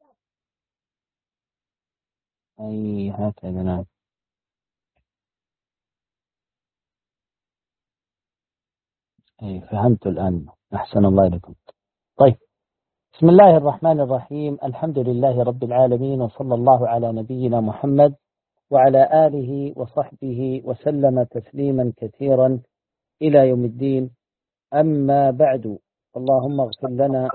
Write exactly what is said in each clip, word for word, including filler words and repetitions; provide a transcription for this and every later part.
أي هكذا نعم. أي فهمت الآن، أحسن الله لكم. طيب، بسم الله الرحمن الرحيم، الحمد لله رب العالمين، وصلى الله على نبينا محمد وعلى آله وصحبه وسلم تسليما كثيرا إلى يوم الدين. أما بعد، اللهم اغفر لنا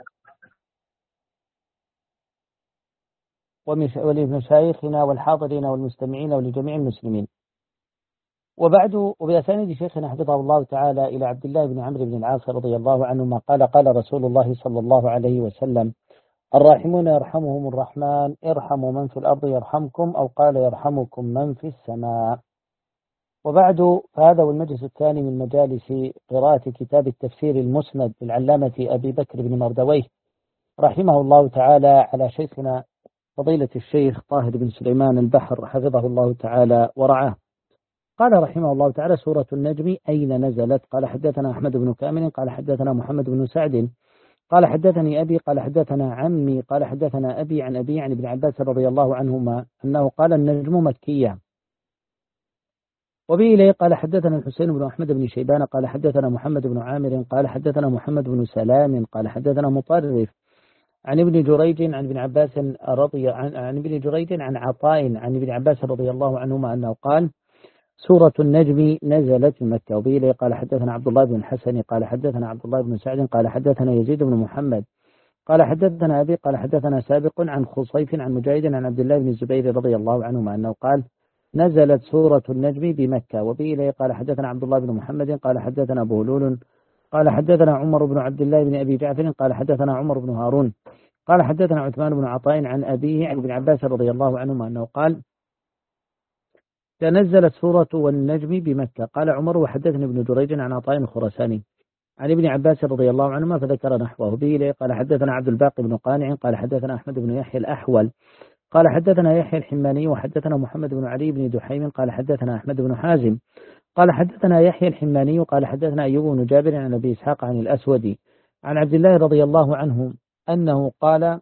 ولمشايخنا والحاضرين والمستمعين ولجميع المسلمين. وبعد، وبأسانيد شيخنا حفظه الله تعالى إلى عبد الله بن عمرو بن العاص رضي الله عنهما قال قال رسول الله صلى الله عليه وسلم: الراحمون يرحمهم الرحمن، ارحموا من في الأرض يرحمكم، أو قال يرحمكم من في السماء. وبعد، فهذا هو المجلس الثاني من مجالس قراءة كتاب التفسير المسند للعلامة أبي بكر بن مردويه رحمه الله تعالى على شيخنا فضيلة الشيخ طاهر بن سليمان البحر حفظه الله تعالى ورعاه. قال رحمه الله تعالى: سورة النجم أين نزلت؟ قال حدثنا أحمد بن كامل قال حدثنا محمد بن سعد قال حدثني أبي قال حدثنا عمي قال حدثنا أبي عن أبي عن ابن عباس رضي الله عنهما أنه قال: النجم مكية. وبه إليه قال حدثنا الحسين بن أحمد بن شيبان قال حدثنا محمد بن عامر قال حدثنا محمد بن سلام قال حدثنا مطرف عن ابن جريج عن ابن عباس رضي عن, عن ابن جريج عن عطاء عن ابن عباس رضي الله عنهما أنه قال: سورة النجم نزلت في مكة. وبه إليه قال حدثنا عبد الله بن الحسن قال حدثنا عبد الله بن سعد قال حدثنا يزيد بن محمد قال حدثنا أبي قال حدثنا سابق عن خصيف عن مجاهد عن عبد الله بن الزبير رضي الله عنهما أنه قال: نزلت سورة النجم بمكة. وبه إليه قال حدثنا عبد الله بن محمد قال حدثنا أبو هلول قال حدثنا عمر بن عبد الله بن أبي جعفر قال حدثنا عمر بن هارون قال حدثنا عثمان بن عطاء عن أبيه عن ابن عباس رضي الله عنهما أنه قال: تنزلت سورة والنجم بمكة. قال عمر: وحدثني ابن جريج عن عطاء الخرساني عن ابن عباس رضي الله عنهما فذكر نحوه. به إليه قال حدثنا عبد الباقي بن قانع قال حدثنا أحمد بن يحيى الأحول قال حدثنا يحيى الحماني وحدثنا محمد بن علي بن دحيم قال حدثنا أحمد بن حازم قال حدثنا يحيى الحماني قال حدثنا أيوب بن جابر عن أبي إسحاق عن الأسود عن عبد الله رضي الله عنه أنه قال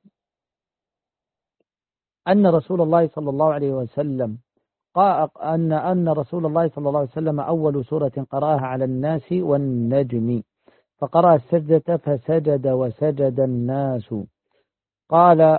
أن رسول الله صلى الله عليه وسلم قال أن أن رسول الله صلى الله عليه وسلم أول سورة قرأها على الناس والنجم، فقرأ السجدة فسجد وسجد الناس. قال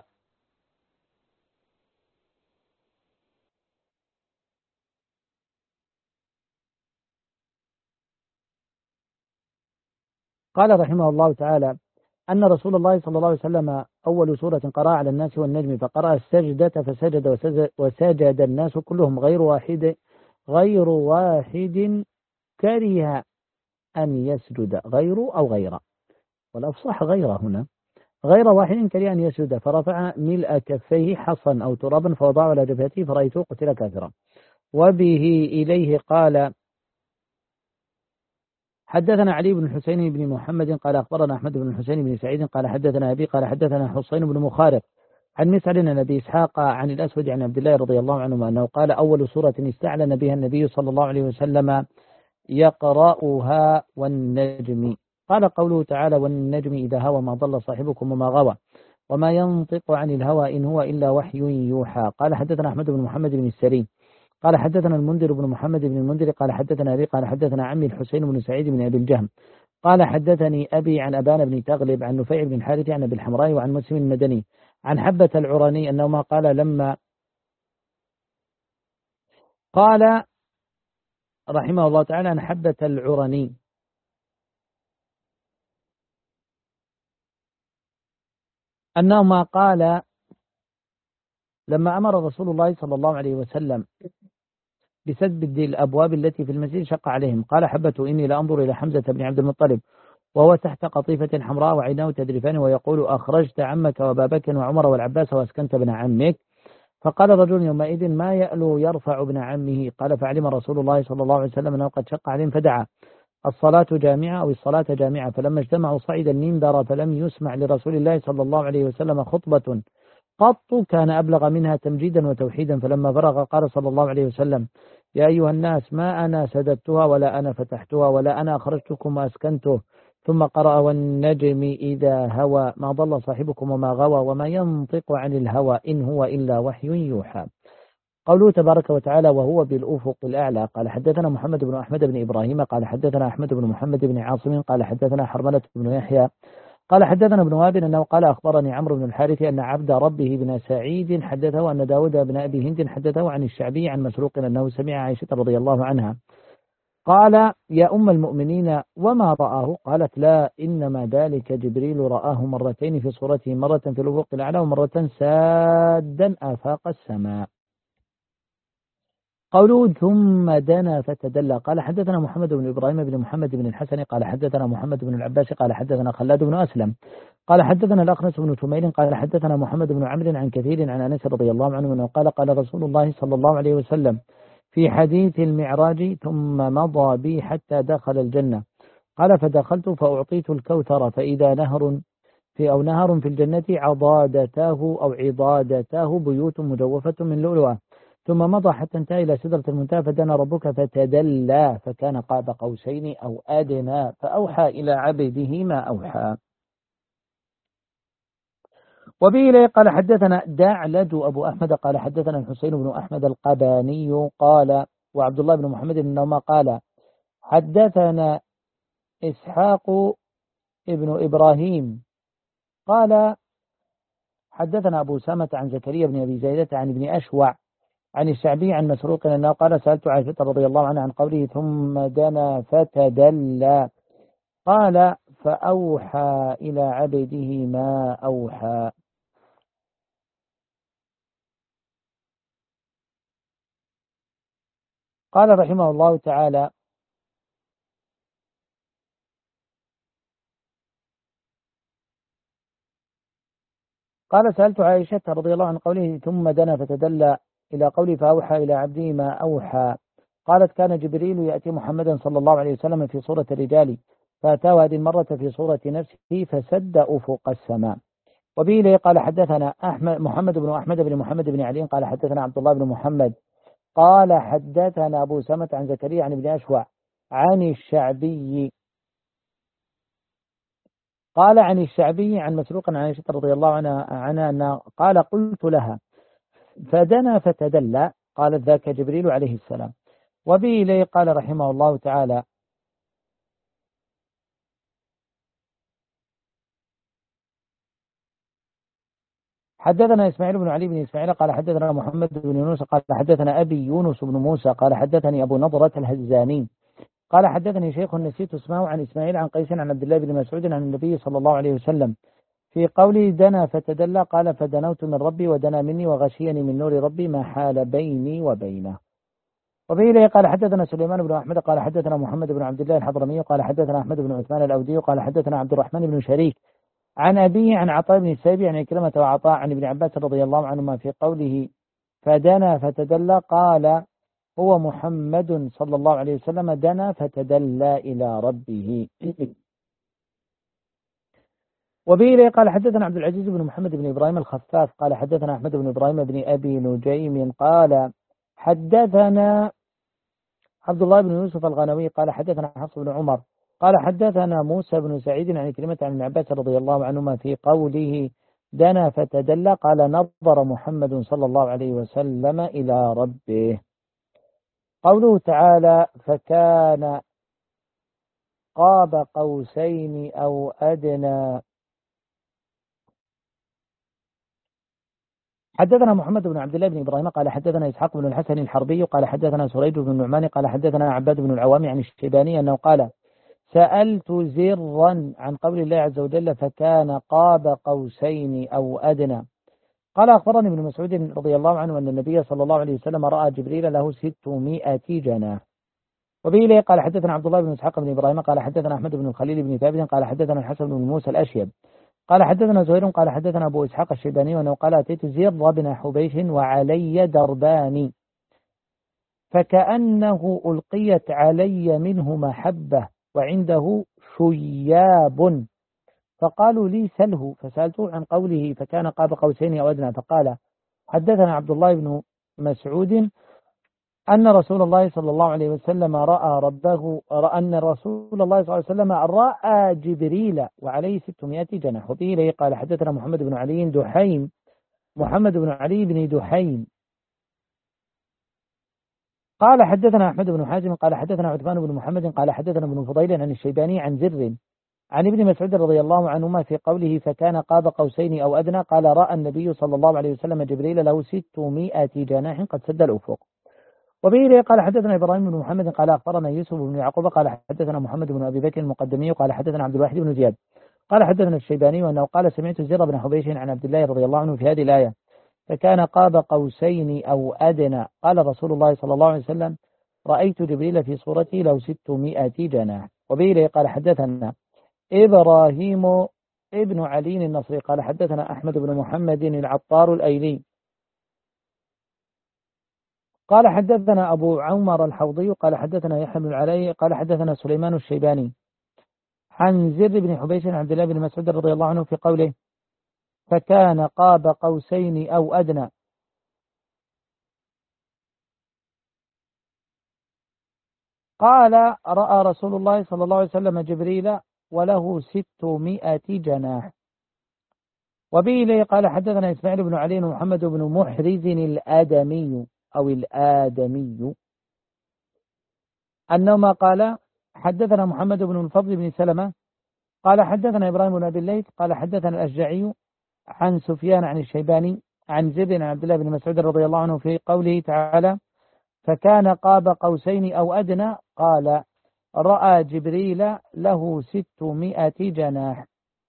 قال رحمه الله تعالى أن رسول الله صلى الله عليه وسلم أول سورة قرأ على الناس والنجم فقرأ السجدة فسجد وسجد, وسجد الناس كلهم غير واحد غير واحد كره أن يسجد، غير أو غير، والأفصح غير هنا، غير واحد كره أن يسجد، فرفع ملء كفيه حصا أو ترابا فوضعه على جبهته فرأيته قتل كافرا. وبه إليه قال حدثنا علي بن الحسين بن محمد قال أخبرنا أحمد بن الحسين بن سعيد قال حدثنا أبي قال حدثنا حسين بن مخارق عن مسعر عن أبي إسحاق عن الأسود عن عبد الله رضي الله عنه أنه قال: أول سورة استعلن بها النبي صلى الله عليه وسلم يقرأها والنجم. قال قوله تعالى: والنجم إذا هوى ما ضل صاحبكم وما غوى وما ينطق عن الهوى إن هو إلا وحي يوحى. قال حدثنا أحمد بن محمد بن السري قال حدثنا المنذر بن محمد بن المنذر قال حدثنا أبي قال حدثنا عمي الحسين بن سعيد بن أبي الجهم قال حدثني أبي عن أبان بن تغلب عن نفيع بن الحارث عن أبي الحمراء وعن مسلم المدني عن حبة العراني أنه ما قال لما قال رحمه الله تعالى عن حبة العراني أنه ما قال لما أمر رسول الله صلى الله عليه وسلم بسد الأبواب التي في المسجد شق عليهم قال حبة: إني لأنظر إلى حمزة بن عبد المطلب وهو تحت قطيفة حمراء وعيناه تدرفان ويقول: أخرجت عمك وأبا بكر وعمر والعباس وأسكنت ابن عمك. فقال رجل يومئذ: ما يألو يرفع ابن عمه؟ قال: فعلم رسول الله صلى الله عليه وسلم أنه قد شق عليهم فدعا: الصلاة جامعة أو الصلاة جامعة. فلما اجتمعوا صعد المنبر فلم يسمع لرسول الله صلى الله عليه وسلم خطبة قط كان أبلغ منها تمجيدا وتوحيدا. فلما فرغ قال صلى الله عليه وسلم: يا أيها الناس، ما أنا سددتها ولا أنا فتحتها ولا أنا أخرجتكم وأسكنته، ثم قرأ والنجم إذا هوى ما ضل صاحبكم وما غوى وما ينطق عن الهوى إن هو إلا وحي يوحى. قوله تبارك وتعالى وهو بالأفق الأعلى. قال حدثنا محمد بن أحمد بن إبراهيم قال حدثنا أحمد بن محمد بن عاصم قال حدثنا حرملة بن يحيى قال حدثنا ابن وهب أنه قال أخبرني عمرو بن الحارث أن عبد ربه بن سعيد حدثه أن داود بن أبي هند حدثه عن الشعبي عن مسروق أنه سمع عائشة رضي الله عنها قال يا أم المؤمنين وما رآه؟ قالت لا إنما ذلك جبريل رآه مرتين في صورته مرة في الأفق الأعلى ومرة سادا آفاق السماء. قوله ثم دنا فتدلى. قال حدثنا محمد بن إبراهيم بن محمد بن الحسن قال حدثنا محمد بن العباس قال حدثنا خلاد بن أسلم قال حدثنا الأخنس بن تميل قال حدثنا محمد بن عمرو عن كثير عن أنس رضي الله عنه أنه قال قال رسول الله صلى الله عليه وسلم في حديث المعراج ثم مضى بي حتى دخل الجنة قال فدخلت فأعطيت الكوثر فإذا نهر في أو نهر في الجنة عضادتاه أو عضادتاه بيوت مجوفة من لؤلؤة ثم مضى حتى انتهى إلى سدرة المنتهى فدنا ربك فتدلى فكان قاب قوسين أو أدنى فأوحى إلى عبده ما أوحى. وبه إليه قال حدثنا دعلج أبو أحمد قال حدثنا الحسين بن أحمد القباني قال وعبد الله بن محمد بن نوما قال حدثنا إسحاق ابن إبراهيم قال حدثنا أبو سامة عن زكريا بن أبي زيدة عن ابن أشوع عن الشعبي عن مسروق أنه قال سألت عائشة رضي الله عنها عن قوله ثم دنا فتدلى قال فأوحى إلى عبده ما أوحى. قال رحمه الله تعالى قال سألت عائشة رضي الله عن قوله ثم دنا فتدلى إلى قوله فأوحى إلى عبده ما أوحى قالت كان جبريل يأتي محمدا صلى الله عليه وسلم في صورة الرجال فأتاه هذه المرة في صورة نفسه فسد أفق السماء. وبه إليه قال حدثنا أحمد محمد بن أحمد بن محمد بن علي قال حدثنا عبد الله بن محمد قال حدثنا أبو سامة عن زكريا عن ابن أشوع عن الشعبي قال عن الشعبي عن مسروق عن عائشة رضي الله عنها عنها قال قلت لها فدنا فتدلى قالت ذاك جبريل عليه السلام. وبه إليه قال رحمه الله تعالى حدثنا إسماعيل بن علي بن إسماعيل قال حدثنا محمد بن يونس قال حدثنا أبي يونس بن موسى قال حدثني أبو نضرة الهزاني قال حدثني شيخ نسيت اسمه عن إسماعيل عن قيس عن عبد الله بن مسعود عن النبي صلى الله عليه وسلم في قوله دنا فتدلى قال فدنوت من ربي ودنا مني وغشيني من نور ربي ما حال بيني وبينه. وبه إليه قال حدثنا سليمان بن أحمد قال حدثنا محمد بن عبد الله الحضرمي قال حدثنا أحمد بن عثمان الأودي قال حدثنا عبد الرحمن بن شريك عن أبيه عن عطاء بن السيب عن كلمة وعطاء عن ابن عباس رضي الله عنهما في قوله فدنا فتدلى قال هو محمد صلى الله عليه وسلم دنا فتدلى إلى ربه. وبه إليه قال حدثنا عبد العزيز بن محمد بن إبراهيم الخفاف قال حدثنا أحمد بن إبراهيم بن أبي نجيم قال حدثنا عبد الله بن يوسف الغنوي قال حدثنا حفص بن عمر قال حدثنا موسى بن سعيد عن كلمة عن ابن عباس رضي الله عنهما في قوله دنا فتدلى قال نظر محمد صلى الله عليه وسلم إلى ربه. قوله تعالى فكان قاب قوسين أو أدنى. حدثنا محمد بن عبد الله بن إبراهيم قال حدثنا إسحاق بن الحسن الحربي قال حدثنا سريج بن النعمان قال حدثنا عباد بن العوام عن الشيباني أنه قال سألت زرا عن قول الله عز وجل فكان قاب قوسين أو أدنى قال أخبرني ابن مسعود رضي الله عنه أن النبي صلى الله عليه وسلم رأى جبريل له ستمائة جناح. وبه إليه قال حدثنا عبد الله بن إسحاق بن إبراهيم قال حدثنا أحمد بن الخليل بن ثابت قال حدثنا الحسن بن موسى الأشيب قال حدثنا زهير قال حدثنا أبو إسحاق الشيباني وأنه قال أتيت زر بن حبيش وعلي دربان فكأنه ألقيت علي منه محبة وعنده شياب فقالوا لي سله فسألته عن قوله فكان قاب قوسين أو أدنى فقال حدثنا عبد الله بن مسعود أن رسول الله صلى الله عليه وسلم رأى ربه رأى أن رسول الله صلى الله عليه وسلم رأى جبريل وعليه ستمائة جناح. وقيل قال حدثنا محمد بن علي دحيم محمد بن علي بن دحيم قال حدثنا أحمد بن حازم قال حدثنا عثمان بن محمد قال حدثنا ابن فضيل عن الشيباني عن زر عن ابن مسعود رضي الله عنهما في قوله فكان قاب قوسين أو أدنى قال رأى النبي صلى الله عليه وسلم جبريل له ستمائة جناح قد سد الأفق. وبه قال حدثنا إبراهيم بن محمد قال أخبرنا يوسف بن يعقوب قال حدثنا محمد بن أبي بكر المقدمي قال حدثنا عبد الواحد بن زياد قال حدثنا الشيباني وأنه قال سمعت زر بن حبيش عن عبد الله رضي الله عنه في هذه الآية فكان قاب قوسين أو أدنى قال رسول الله صلى الله عليه وسلم رأيت جبريل في صورته له ستمائة جناح. وبه قال حدثنا إبراهيم ابن علي النصري قال حدثنا أحمد بن محمد العطار الأيلي قال حدثنا أبو عمر الحوضي قال حدثنا يحيى بن العلاء قال حدثنا سليمان الشيباني عن زر بن حبيش عن عبد الله بن مسعود رضي الله عنه في قوله فكان قاب قوسين أو أدنى قال رأى رسول الله صلى الله عليه وسلم جبريل وله ستمائة جناح. وبه قال حدثنا إسماعيل بن علي ومحمد بن محرز الآدمي أو الآدمي أنهما قال حدثنا محمد بن الفضل بن سلمة قال حدثنا إبراهيم بن أبي الليث قال حدثنا الأشجعي عن سفيان عن الشيباني عن زر عن عبد الله بن مسعود رضي الله عنه في قوله تعالى فكان قاب قوسين أو أدنى قال رأى جبريل له ستمائة جناح.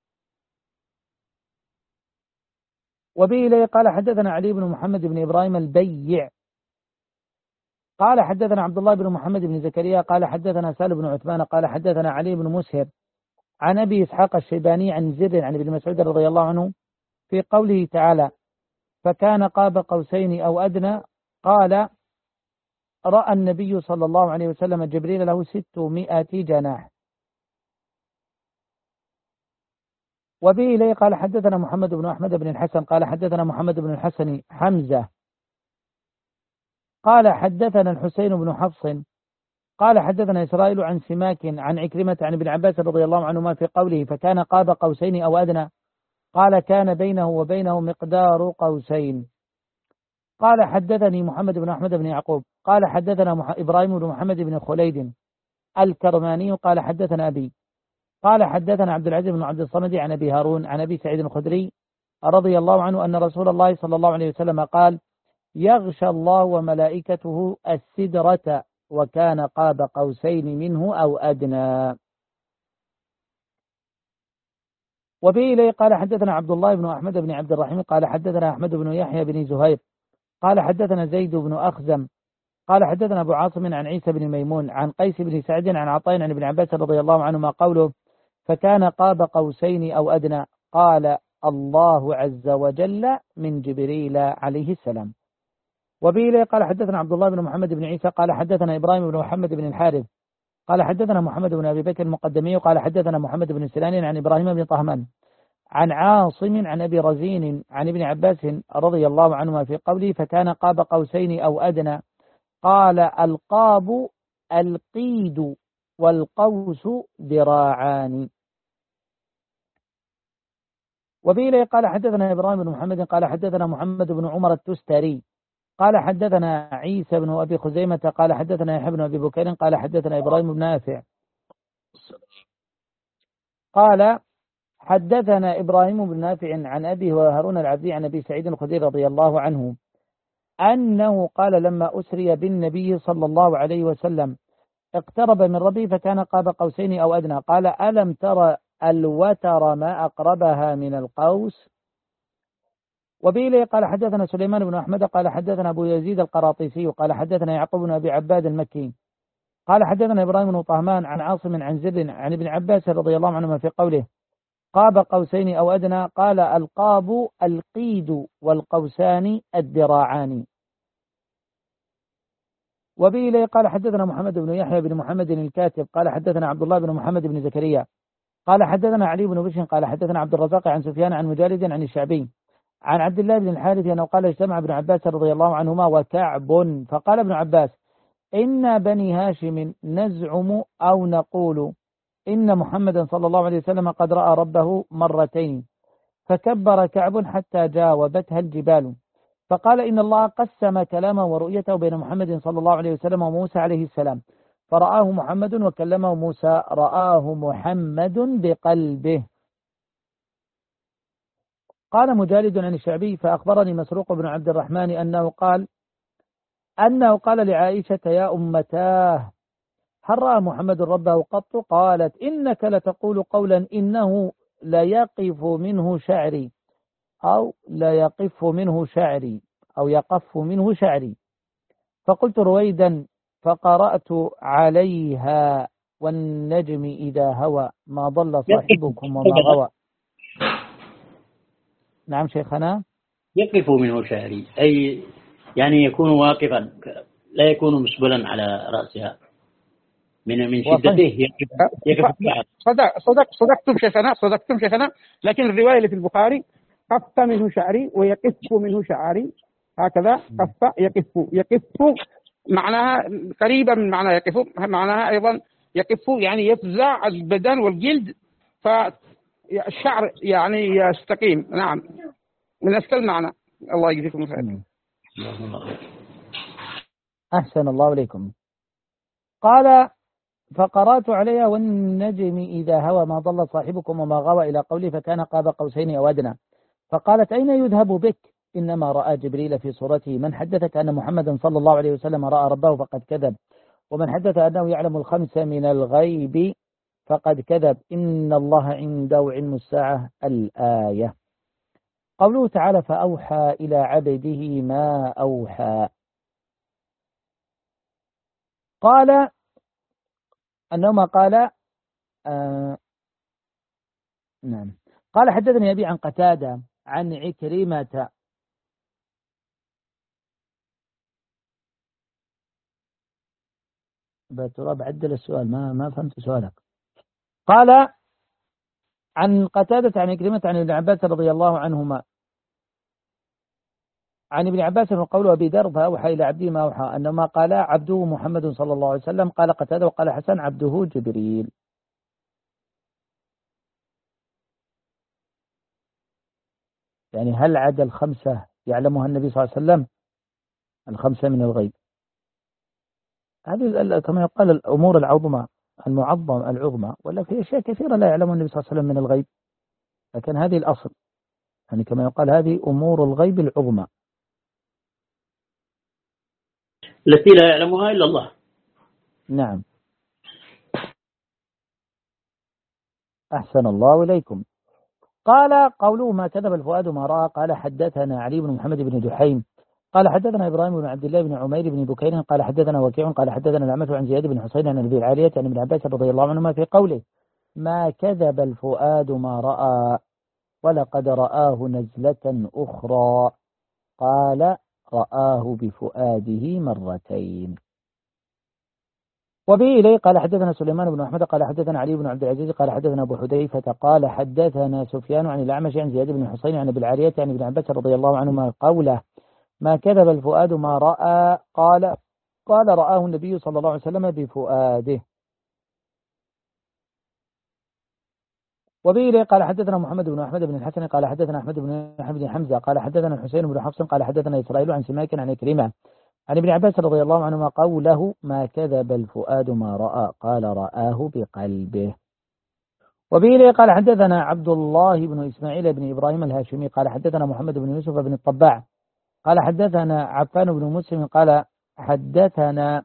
وبه قال حدثنا علي بن محمد بن إبراهيم البيع قال حدثنا عبد الله بن محمد بن زكريا قال حدثنا سالم بن عثمان قال حدثنا علي بن مسهر عن أبي إسحاق الشيباني عن زر عن ابن مسعود رضي الله عنه في قوله تعالى فكان قاب قوسين أو أدنى قال رأى النبي صلى الله عليه وسلم جبريل له ستمائة جناح. وبه إليه قال حدثنا محمد بن أحمد بن الحسن قال حدثنا محمد بن الحسن حمزة قال حدثنا الحسين بن حفص قال حدثنا إسرائيل عن سماك عن عكرمة عن ابن عباس رضي الله عنهما في قوله فكان قاب قوسين أو أدنى قال كان بينه وبينه مقدار قوسين. قال حدثني محمد بن أحمد بن يعقوب قال حدثنا إبراهيم بن محمد بن خليد الكرماني قال حدثنا أبي قال حدثنا عبد العزيز بن عبد الصمد عن أبي هارون عن أبي سعيد الخدري رضي الله عنه أن رسول الله صلى الله عليه وسلم قال يغشى الله وملائكته السدرة وكان قاب قوسين منه أو أدنى. وبه إليه قال حدثنا عبد الله بن أحمد بن عبد الرحيم قال حدثنا أحمد بن يحيى بن زهير قال حدثنا زيد بن أخزم قال حدثنا أبو عاصم عن عيسى بن ميمون عن قيس بن سعد عن عطاء عن ابن عباس رضي الله عنهما قوله فكان قاب قوسين أو أدنى قال الله عز وجل من جبريل عليه السلام. وبه قال حدثنا عبد الله بن محمد بن عيسى قال حدثنا إبراهيم بن محمد بن الحارث قال حدثنا محمد بن أبي بكر المقدمي قال حدثنا محمد بن سنان عن إبراهيم بن طهمان عن عاصم عن أبي رزين عن ابن عباس رضي الله عنهما في قوله فكان قاب قوسين أو أدنى قال القاب القيد والقوس ذراعان. وبه قال حدثنا إبراهيم بن محمد قال حدثنا محمد بن عمر التستري قال حدثنا عيسى بن أبي خزيمة قال حدثنا يحيى بن أبي بكير قال حدثنا إبراهيم بن نافع قال حدثنا إبراهيم بن نافع عن أبي وهارون العبدي عن أبي سعيد الخدري رضي الله عنه أنه قال لما أسري بالنبي صلى الله عليه وسلم اقترب من ربه فكان قاب قوسين أو أدنى قال ألم ترى الوتر ما أقربها من القوس. وبه قال حدثنا سليمان بن أحمد قال حدثنا أبو يزيد القراطيسي قال حدثنا يعقوب بن أبي عباد المكي قال حدثنا إبراهيم بن طهمان عن عاصم عن زر عن ابن عباس رضي الله عنهما في قوله قاب قوسين أو أدنى قال القاب القيد والقوسان الذراعان. وبه قال حدثنا محمد بن يحيى بن محمد الكاتب قال حدثنا عبد الله بن محمد بن زكريا قال حدثنا علي بن بشر قال حدثنا عبد الرزاق عن سفيان عن مجالد عن الشعبي عن عبد الله بن الحارث أنه قال اجتمع ابن عباس رضي الله عنهما وكعب فقال ابن عباس إن بني هاشم نزعم أو نقول إن محمدا صلى الله عليه وسلم قد رأى ربه مرتين، فكبر كعب حتى جاوبتها الجبال، فقال إن الله قسم كلامه ورؤيته بين محمد صلى الله عليه وسلم وموسى عليه السلام، فرآه محمد وكلمه موسى، رآه محمد بقلبه. قال مجالد عن الشعبي فأخبرني مسروق بن عبد الرحمن أنه قال أنه قال لعائشة يا أمتاه هل رأى محمد ربه قط؟ قالت إنك لتقول قولا إنه لا يقف منه شعري أو لا يقف منه شعري أو يقف منه شعري، فقلت رويدا فقرأت عليها والنجم إذا هوى ما ضل صاحبكم وما غوى. نعم شيخنا. يقف منه شعري أي يعني يكون واقفا لا يكون مسبلا على رأسها من من شدته يقف. صدق صدق صدقتم شيخنا صدقتم شيخنا لكن الرواية اللي في البخاري قف منه شعري ويقف منه شعري، هكذا قف يقف يقف معناها قريبة من معنى يقف، معناها أيضا يقف يعني يفزع البدن والجلد فالشعر يعني يستقيم. نعم من نفس المعنى. الله يجزيكم الخير. أحسن الله إليكم. قال فقرأت عليها والنجم إذا هوى ما ضل صاحبكم وما غوى إلى قوله فكان قاب قوسين أو أدنى، فقالت أين يذهب بك؟ إنما رأى جبريل في صورته. من حدثك أن محمدا صلى الله عليه وسلم رأى ربه فقد كذب، ومن حدث أنه يعلم الخمس من الغيب فقد كذب، إن الله عنده علم الساعة الآية. قوله تعالى فأوحى إلى عبده ما أوحى. قال أنهما قال آه نعم قال حدثني أبي عن قتادة عن عكرمة بتراب عدل السؤال ما ما فهمت سؤالك. قال عن قتادة عن عكرمة عن ابن عباس رضي الله عنهما عن ابن عباس وقوله أبي ذر فأوحى إلى عبده ما أوحى أنما قال عبده محمد صلى الله عليه وسلم. قال قتادة وقال حسن عبده جبريل. يعني هل عدا الخمسة يعلمها النبي صلى الله عليه وسلم؟ الخمسة من الغيب هذه كما يقال الأمور العظمى المعظم العظمى، ولا في أشياء كثيرة لا يعلمها النبي صلى الله عليه وسلم من الغيب، لكن هذه الأصل يعني كما يقال هذه أمور الغيب العظمى التي لا يعلمها إلا الله. نعم. أحسن الله إليكم. قال قوله ما كذب الفؤاد ما رأى. قال حدثنا علي بن محمد بن دحيم قال حدثنا إبراهيم بن عبد الله بن عمير بن بكير قال حدثنا وكيع قال حدثنا الأعمش عن زياد بن حسين عن أبي العالية عن ابن عباس رضي الله عنهما في قوله ما كذب الفؤاد ما رأى ولقد رآه نزلة أخرى. قال رآه بفؤاده مرتين. وبه إليه قال حدثنا سليمان بن أحمد قال حدثنا علي بن عبد العزيز قال حدثنا أبو حذيفة قال حدثنا سفيان عن الأعمش عن زياد بن حسين عن أبي العالية عن ابن عباس رضي الله عنهما قوله ما كذب الفؤاد ما رأى. قال قال رآه النبي صلى الله عليه وسلم بفؤاده. وبه إليه قال حدثنا محمد بن أحمد بن الحسن قال حدثنا أحمد بن أحمد بن حمزة قال حدثنا الحسين بن حفص قال حدثنا إسرائيل عن سماك عن كريمة عن ابن عباس رضي الله عنهما قوله ما كذب الفؤاد ما رأى. قال رآه بقلبه. وبه إليه قال حدثنا عبد الله بن إسماعيل بن إبراهيم الهاشمي قال حدثنا محمد بن يوسف بن الطباع قال حدثنا عفان بن مسلم قال حدثنا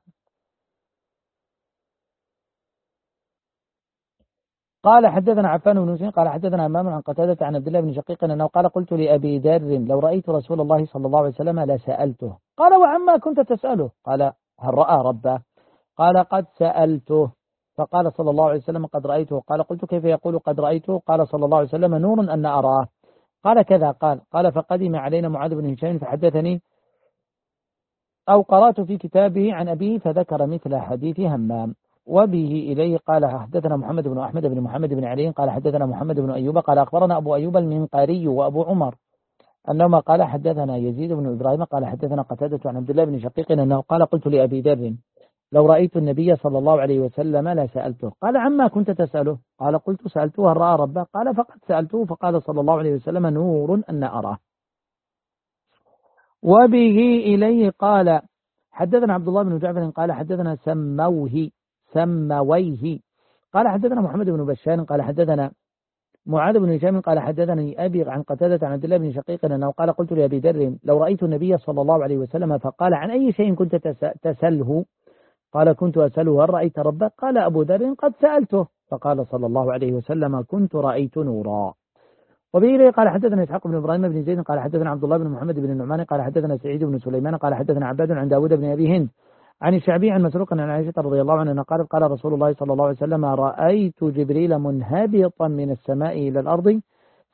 قال حدثنا عفان بن مسلم قال حدثنا امام عن قتادة عن عبد الله بن شقيق انه قال قلت لأبي ذر لو رأيت رسول الله صلى الله عليه وسلم لسألته. قال وعما كنت تسأله؟ قال هل رأى ربه؟ قال قد سألته فقال صلى الله عليه وسلم قد رأيته. قال قلت كيف يقول قد رأيته؟ قال صلى الله عليه وسلم نور أن أراه. قال كذا قال قال فقدم علينا معاذ بن هشام فحدثني أو قرأت في كتابه عن أبيه فذكر مثل حديث همام. وبه إليه قال حدثنا محمد بن أحمد بن محمد بن علي قال حدثنا محمد بن أيوب قال أخبرنا أبو أيوب المنقاري وأبو عمر أنهما قال حدثنا يزيد بن إبراهيم قال حدثنا قتادة عن عبد الله بن شقيق أنه قال قلت لأبي ذر لو رأيت النبي صلى الله عليه وسلم لسألته. قال عما كنت تسأله؟ قال قلت سألته هل رأى ربه؟ قال فقد سألته فقال صلى الله عليه وسلم نور أن أراه. وبه إليه قال حدثنا عبد الله بن جعفر قال حدثنا سموه سمويه قال حدثنا محمد بن بشار قال حدثنا معاذ بن هشام قال حدثني أبي عن قتادة عن عبد الله بن شقيق أنه قال قلت لأبي ذر لو رأيت النبي صلى الله عليه وسلم فقال عن أي شيء كنت تسأله؟ قال كنت أسأله هل رأيت ربك؟ قال أبو ذر قد سألته فقال صلى الله عليه وسلم كنت رأيت نورا. وبه قال حدثنا إسحاق بن إبراهيم بن زيد قال حدثنا عبد الله بن محمد بن النعمان قال حدثنا سعيد بن سليمان قال حدثنا عباد عن داود بن أبي هند عن الشعبي عن مسروق عن عائشة رضي الله عنها قالت قال رسول الله صلى الله عليه وسلم رأيت جبريل منهبطا من السماء إلى الأرض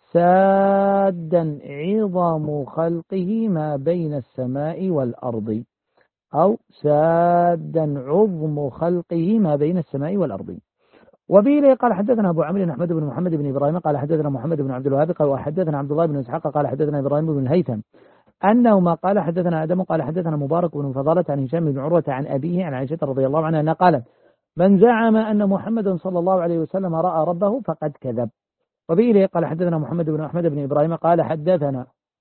سادا عظم خلقه ما بين السماء والأرض أو سادا عظم خلقه ما بين السماء والأرض. وبه قال حدثنا أبو عمرو أحمد بن محمد بن إبراهيم قال حدثنا محمد بن عبد الوهاب قال وحدثنا عبد الله بن إسحاق قال حدثنا إبراهيم بن الهيثم أنه ما قال حدثنا آدم قال حدثنا مبارك بن فضالة عن هشام بن عروة عن أبيه عن عائشة رضي الله عنها أنها قالت من زعم أن محمدا صلى الله عليه وسلم رأى ربه فقد كذب. وبه قال حدثنا محمد بن أحمد بن إبراهيم قال حدثنا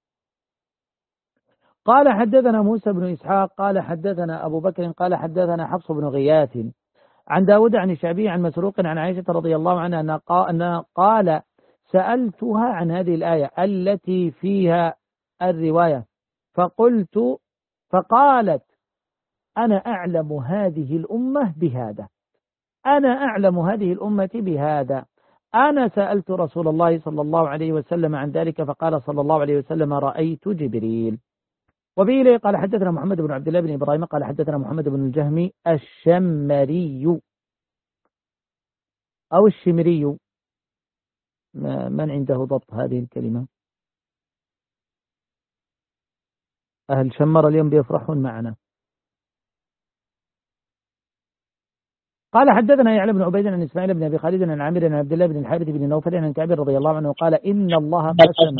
قال حدثنا موسى بن إسحاق قال حدثنا أبو بكر قال حدثنا حفص بن غياث عن داود عن الشعبي عن مسروق عن عائشة رضي الله عنها أن قال سألتها عن هذه الآية التي فيها الرواية فقلت فقالت أنا أعلم هذه الأمة بهذا أنا أعلم هذه الأمة بهذا أنا سألت رسول الله صلى الله عليه وسلم عن ذلك فقال صلى الله عليه وسلم رأيت جبريل. وبه قال حدثنا محمد بن عبد الله بن إبراهيم قال حدثنا محمد بن الجهمي الشمري أو الشمري من عنده ضبط هذه الكلمة؟ أهل شمر اليوم بيفرحون معنا. قال حدثنا يعلى بن عبيد عن إسماعيل بن أبي خالد عن عامر عن عبد الله بن الحارث بن نوفل عن كعب رضي الله عنه قال إن الله قسم.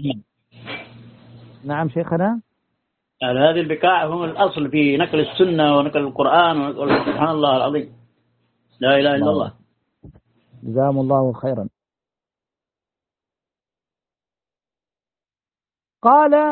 نعم شيخنا. يعني هذه البقاع هم الأصل في نقل السنة ونقل القرآن سبحان الله العظيم لا إله إلا الله. جزاهم الله خيرا. قال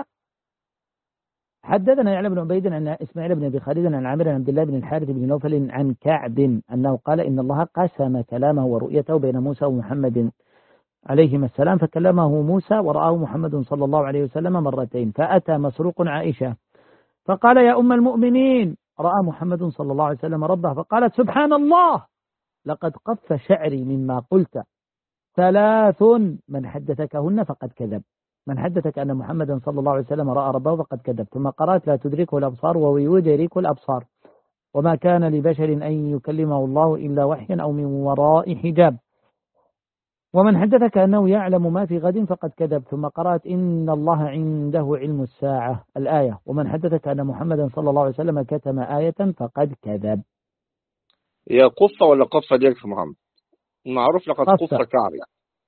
حدثنا يعلى بن عبيد عن إسماعيل بن أبي خالد عن عامر عن عبد الله بن الحارث بن نوفل عن كعب أنه قال إن الله قسم كلامه ورؤيته بين موسى ومحمد عليهما السلام فكلمه موسى ورآه محمد صلى الله عليه وسلم مرتين فأتى مسروق عائشة فقال يا أم المؤمنين رأى محمد صلى الله عليه وسلم ربه فقالت سبحان الله لقد قف شعري مما قلت ثلاث من حدثكهن فقد كذب من حدثك أن محمدا صلى الله عليه وسلم رأى ربه فقد كذب. ثم قرأت لا تدركه الأبصار وهو يدرك الأبصار وما كان لبشر أن يكلمه الله إلا وحيا أو من وراء حجاب ومن حدثك أنه يعلم ما في غد فقد كذب. ثم قرأت إن الله عنده علم الساعة الآية ومن حدثك أن محمدا صلى الله عليه وسلم كتم آية فقد كذب. يا قفة ولا قفة ديك محمد معروف لقد قفة شعري.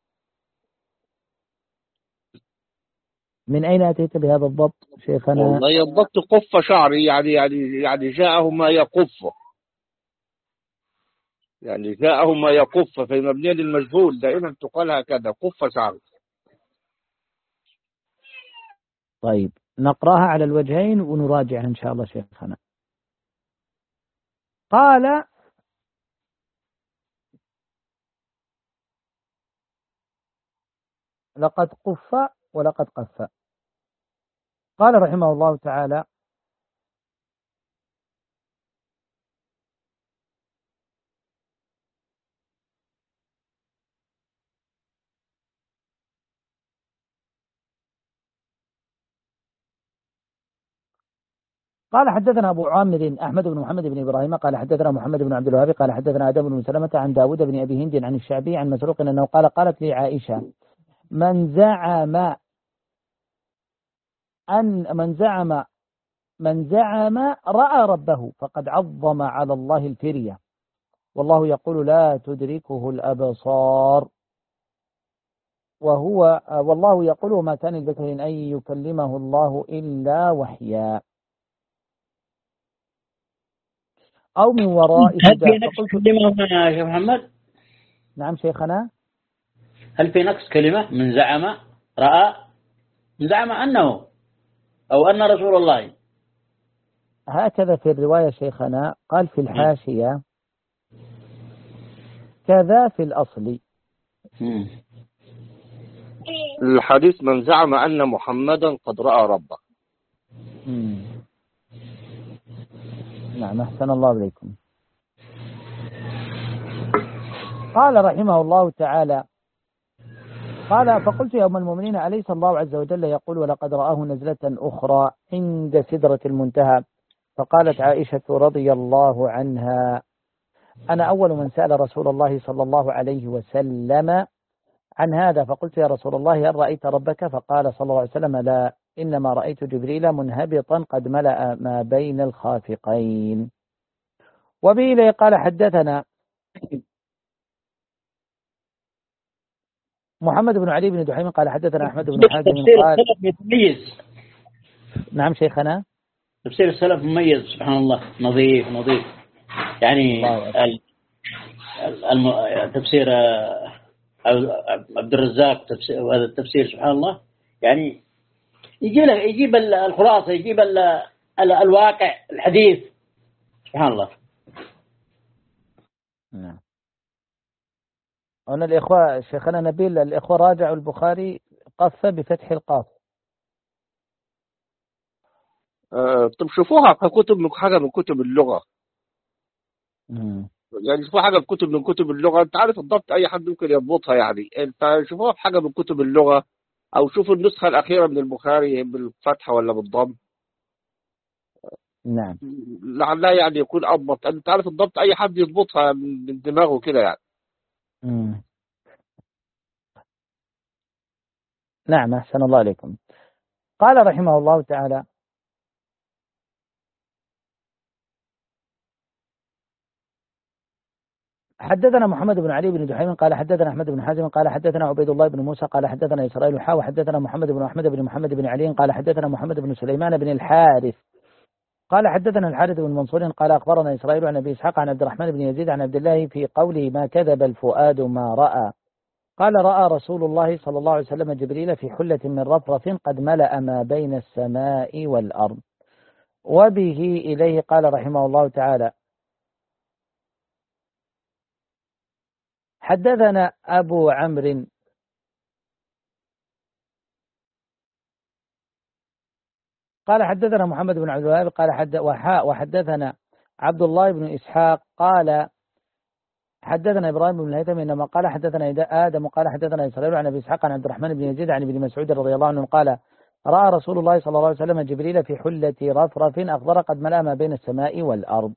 من أين أتيت بهذا الضبط شيخنا؟ والله الضبط قفة شعري يعني يعني يعني جاءه ما يقف يعني جاءه ما يقف في مبنية للمجهول دائما تقال هكذا قفة شعري. طيب نقراها على الوجهين ونراجعها إن شاء الله شيخنا. قال لقد قف ولقد قف. قال رحمه الله تعالى قال حدثنا أبو عامر أحمد بن محمد بن إبراهيم قال حدثنا محمد بن عبد الوهاب قال حدثنا آدم بن سلمة عن داود بن أبي هند عن الشعبي عن مسروق أنه قال قالت لي عائشة من زعم أن من زعم من زعم رأى ربه فقد عظم على الله الفرية والله يقول لا تدركه الأبصار وهو والله يقول وما كان لبشر أن يكلمه الله إلا وحيا أو من وراء هل في حجاب. نقص فقلت كلمة هنا يا شيخ محمد؟ نعم شيخنا. هل في نقص كلمة من زعم رأى؟ من زعم أنه أو أن رسول الله. هكذا في الرواية شيخنا، قال في الحاشية كذا في الأصل. مم. الحديث من زعم أن محمدا قد رأى ربه. مم. نعم أحسن الله إليكم. قال رحمه الله تعالى قال فقلت يا أم المؤمنين أليس الله عز وجل يقول ولقد رآه نزلة أخرى عند سدرة المنتهى؟ فقالت عائشة رضي الله عنها أنا أول من سأل رسول الله صلى الله عليه وسلم عن هذا، فقلت يا رسول الله هل رأيت ربك؟ فقال صلى الله عليه وسلم لا، إنما رأيت جبريل منهبطا قد ملأ ما بين الخافقين. وبه قال حدثنا محمد بن علي بن دحيم قال حدثنا أحمد بن حاتم تفسير قال السلف يتميز. نعم شيخنا. تفسير السلف مميز سبحان الله، نظيف نظيف يعني. تفسير عبد الرزاق تفسير وهذا التفسير سبحان الله يعني يجيب له يجيب الخلاصة، يجيب ال ال الواقع الحديث سبحان الله. نعم. هنا الإخوة شيخنا نبيل الإخوة راجعوا البخاري قف بفتح القاف. أه طب شوفوها في كتب من حاجة من كتب اللغة. مم. يعني شوفوا حاجة في كتب من كتب اللغة، أنت عارف الضبط أي حد ممكن يضبطها يعني. أنت شوفوها في حاجة من كتب اللغة، أو شوفوا النسخة الأخيرة من البخاري بالفتح ولا بالضم. نعم. لعلها يعني يكون أضبط. أنت عارف الضبط أي حد يضبطها من دماغه كده يعني. مم. نعم أحسن الله عليكم. قال رحمه الله تعالى حدثنا محمد بن علي بن دحيم قال حدثنا أحمد بن حازم قال حدثنا عبيد الله بن موسى قال حدثنا إسرائيل حا وحدثنا محمد بن أحمد بن محمد بن علي قال حدثنا محمد بن سليمان بن الحارث قال حدثنا الحارث بن منصور قال أخبرنا إسرائيل عن أبي إسحاق عن عبد الرحمن بن يزيد عن عبد الله في قوله ما كذب الفؤاد ما رأى. قال رأى رسول الله صلى الله عليه وسلم جبريل في حلة من رفرف قد ملأ ما بين السماء والأرض. وبه إليه قال رحمه الله تعالى حدثنا أبو عمرو قال حدثنا محمد بن عبد الوهاب قال حد وحاء وحدثنا عبد الله بن إسحاق قال حدثنا إبراهيم بن الهيثم إنما قال حدثنا آدم قال حدثنا إسرائيل عن أبي إسحاق عن عبد الرحمن بن يزيد عن ابن مسعود رضي الله عنه قال رأى رسول الله صلى الله عليه وسلم جبريل في حلة رفرف أخضر قد ملأ ما بين السماء والأرض.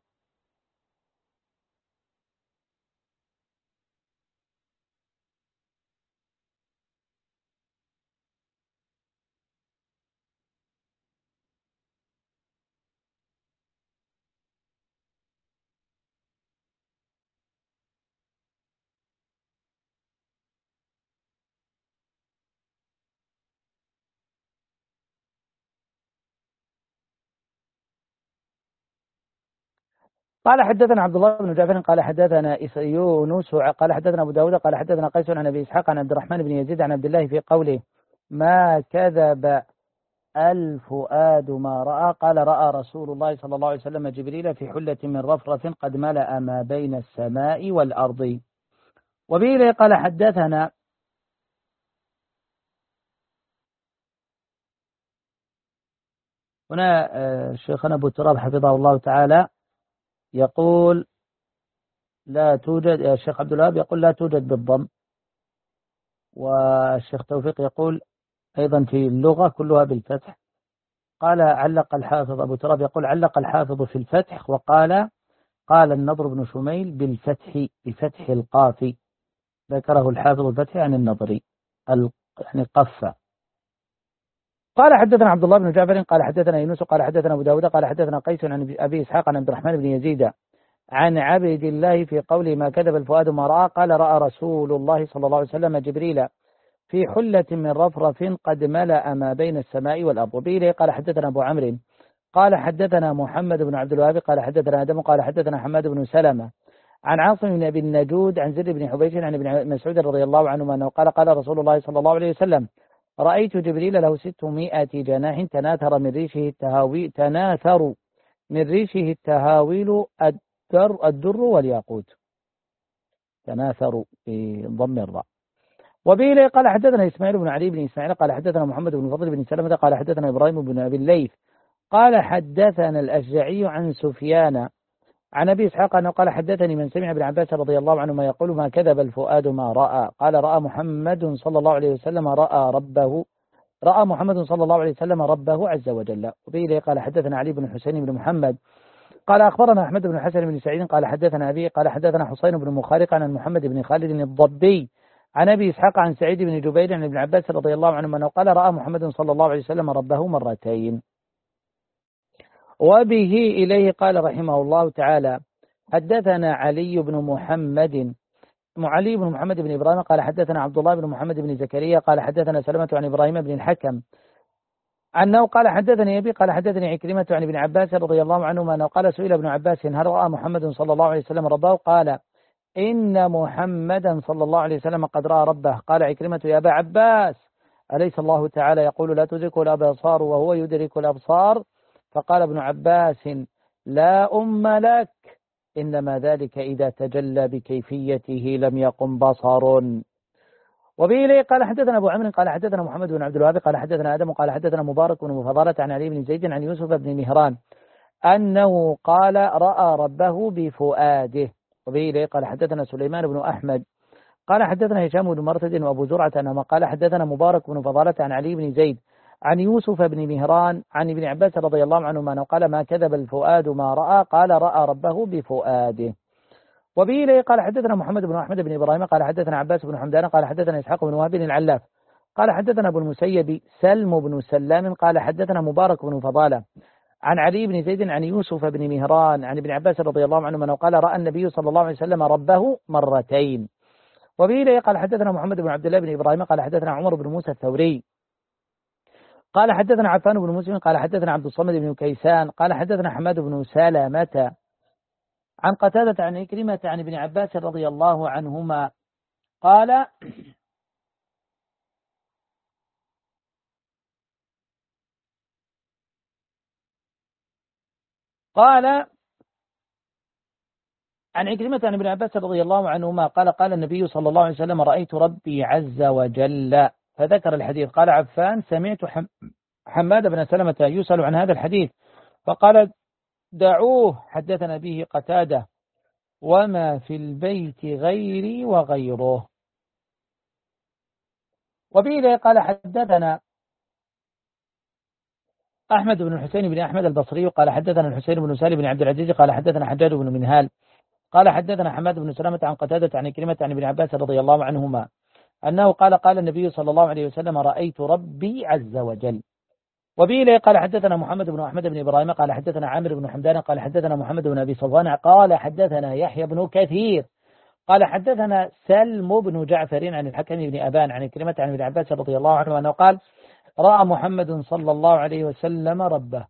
قال حدثنا عبد الله بن جعفر قال حدثنا يونس قال حدثنا أبو داود قال حدثنا قيس عن أبي إسحاق عن عبد الرحمن بن يزيد عن عبد الله في قوله ما كذب الفؤاد ما رأى. قال رأى رسول الله صلى الله عليه وسلم جبريل في حلة من رفرف قد ملأ ما بين السماء والأرض. وبه قال حدثنا هنا شيخنا أبو تراب حفظه الله تعالى يقول لا توجد، الشيخ عبد الوهاب يقول لا توجد بالضم، والشيخ توفيق يقول أيضا في اللغة كلها بالفتح. قال علق الحافظ أبو تراب يقول علق الحافظ في الفتح وقال قال النضر بن شميل بالفتح بفتح القاف، ذكره الحافظ الفتح عن النضري يعني قفة. قال حدثنا عبد الله بن جعفر قال حدثنا يونس قال حدثنا أبو داود قال حدثنا قيس عن أبي إسحاق عن عبد الرحمن بن يزيد عن عبد الله في قوله ما كذب الفؤاد ما رأى. قال رأى رسول الله صلى الله عليه وسلم جبريل في حلة من رفرف قد ملأ ما بين السماء والأرض. وبه قال حدثنا أبو عمرو قال حدثنا محمد بن عبد الوهاب قال حدثنا آدم قال حدثنا حماد بن سلمة عن عاصم بن أبي النجود عن زر بن حبيش عن ابن مسعود رضي الله عنه أنه قال قال رسول الله صلى الله عليه وسلم رأيت جبريل له ستمائة جناح تناثر من ريشه التهاوي تناثر من ريشه التهاويل الدر, الدر والياقوت تناثر في ضم الراء. وبه قال حدثنا إسماعيل بن علي بن إسماعيل قال حدثنا محمد بن فضل بن سلمة قال حدثنا إبراهيم بن أبي الليث قال حدثنا الأشجعي عن سفيان عن أبي إسحاق أنه قال حدثني من سمع ابن عباس رضي الله عنهما يقول ما كذب الفؤاد ما رأى قال رأى محمد صلى الله عليه وسلم رأى ربه رأى محمد صلى الله عليه وسلم ربه عز وجل. وبه قال حدثنا علي بن حسين بن محمد قال أخبرنا أحمد بن حسن بن سعيد قال حدثنا أبي قال حدثنا حسين بن مخارق عن محمد بن خالد الضبي عن أبي إسحاق عن سعيد بن جبير عن ابن عباس رضي الله عنهما أنه قال رأى محمد صلى الله عليه وسلم ربه مرتين. وبه إليه قال رحمه الله تعالى حدثنا علي بن محمد علي بن محمد بن إبراهيم قال حدثنا عبد الله بن محمد بن زكريا قال حدثنا سلمة عن إبراهيم بن الحكم أنه قال حدثني أبي قال حدثني عكرمة عن ابن عباس رضي الله عنهما أنه قال سئل ابن عباس هل رأى محمد صلى الله عليه وسلم ربه قال إن محمدا صلى الله عليه وسلم قد رأى ربه. قال عكرمة يا أبا عباس أليس الله تعالى يقول لا تدرك الأبصار وهو يدرك الأبصار؟ فقال ابن عباس لا أم لك إنما ذلك إذا تجلى بكيفيته لم يقم بصر. وبه قال حدثنا أبو عمرو قال حدثنا محمد بن عبد الوهاب قال حدثنا آدم قال حدثنا مبارك بن مفضلة عن علي بن زيد عن يوسف بن مهران أنه قال رأى ربه بفؤاده. وبه قال حدثنا سليمان بن أحمد قال حدثنا هشام بن مرثد وأبو زرعة أنهما قال حدثنا مبارك بن فضالة عن علي بن زيد عن يوسف بن مهران عن ابن عباس رضي الله عنهما أنه قال ما كذب الفؤاد ما رأى قال رأى ربه بفؤاده. وبه قال حدثنا محمد بن أحمد بن إبراهيم قال حدثنا عباس بن حمدان قال حدثنا إسحاق بن وهب العلاف قال حدثنا أبو المسيب سلم بن سلام قال حدثنا مبارك بن فضالة عن علي بن زيد عن يوسف بن مهران عن ابن عباس رضي الله عنهما أنه قال رأى النبي صلى الله عليه وسلم ربه مرتين. وبه قال حدثنا محمد بن عبد الله بن إبراهيم قال حدثنا عمر بن موسى الثوري قال حدثنا عفان بن مسلم قال حدثنا عبد الصمد بن كيسان قال حدثنا حماد بن سلامة عن قتادة عن عكرمة عن ابن عباس رضي الله عنهما قال قال عن عكرمة عن ابن عباس رضي الله عنهما قال قال النبي صلى الله عليه وسلم رأيت ربي عز وجل فذكر الحديث. قال عفان سمعت حماد بن سلمة يسأل عن هذا الحديث فقال دعوه حدثنا به قتادة وما في البيت غيري وغيره. وبه قال حدثنا أحمد بن الحسين بن أحمد البصري قال حدثنا الحسين بن سالم بن عبد العزيز قال حدثنا حجاج بن منهال قال حدثنا حماد بن سلمة عن قتادة عن كلمة عن ابن عباس رضي الله عنهما أنه قال قال النبي صلى الله عليه وسلم رأيت ربي عز وجل. وبه قال حدثنا محمد بن أحمد بن إبراهيم قال حدثنا عامر بن حمدان قال حدثنا محمد بن أبي صفوان قال حدثنا يحيى بن كثير قال حدثنا سلم بن جعفر عن الحكم بن أبان عن كلمة عن ابن عباس رضي الله عنه أنه قال رأى محمد صلى الله عليه وسلم ربه.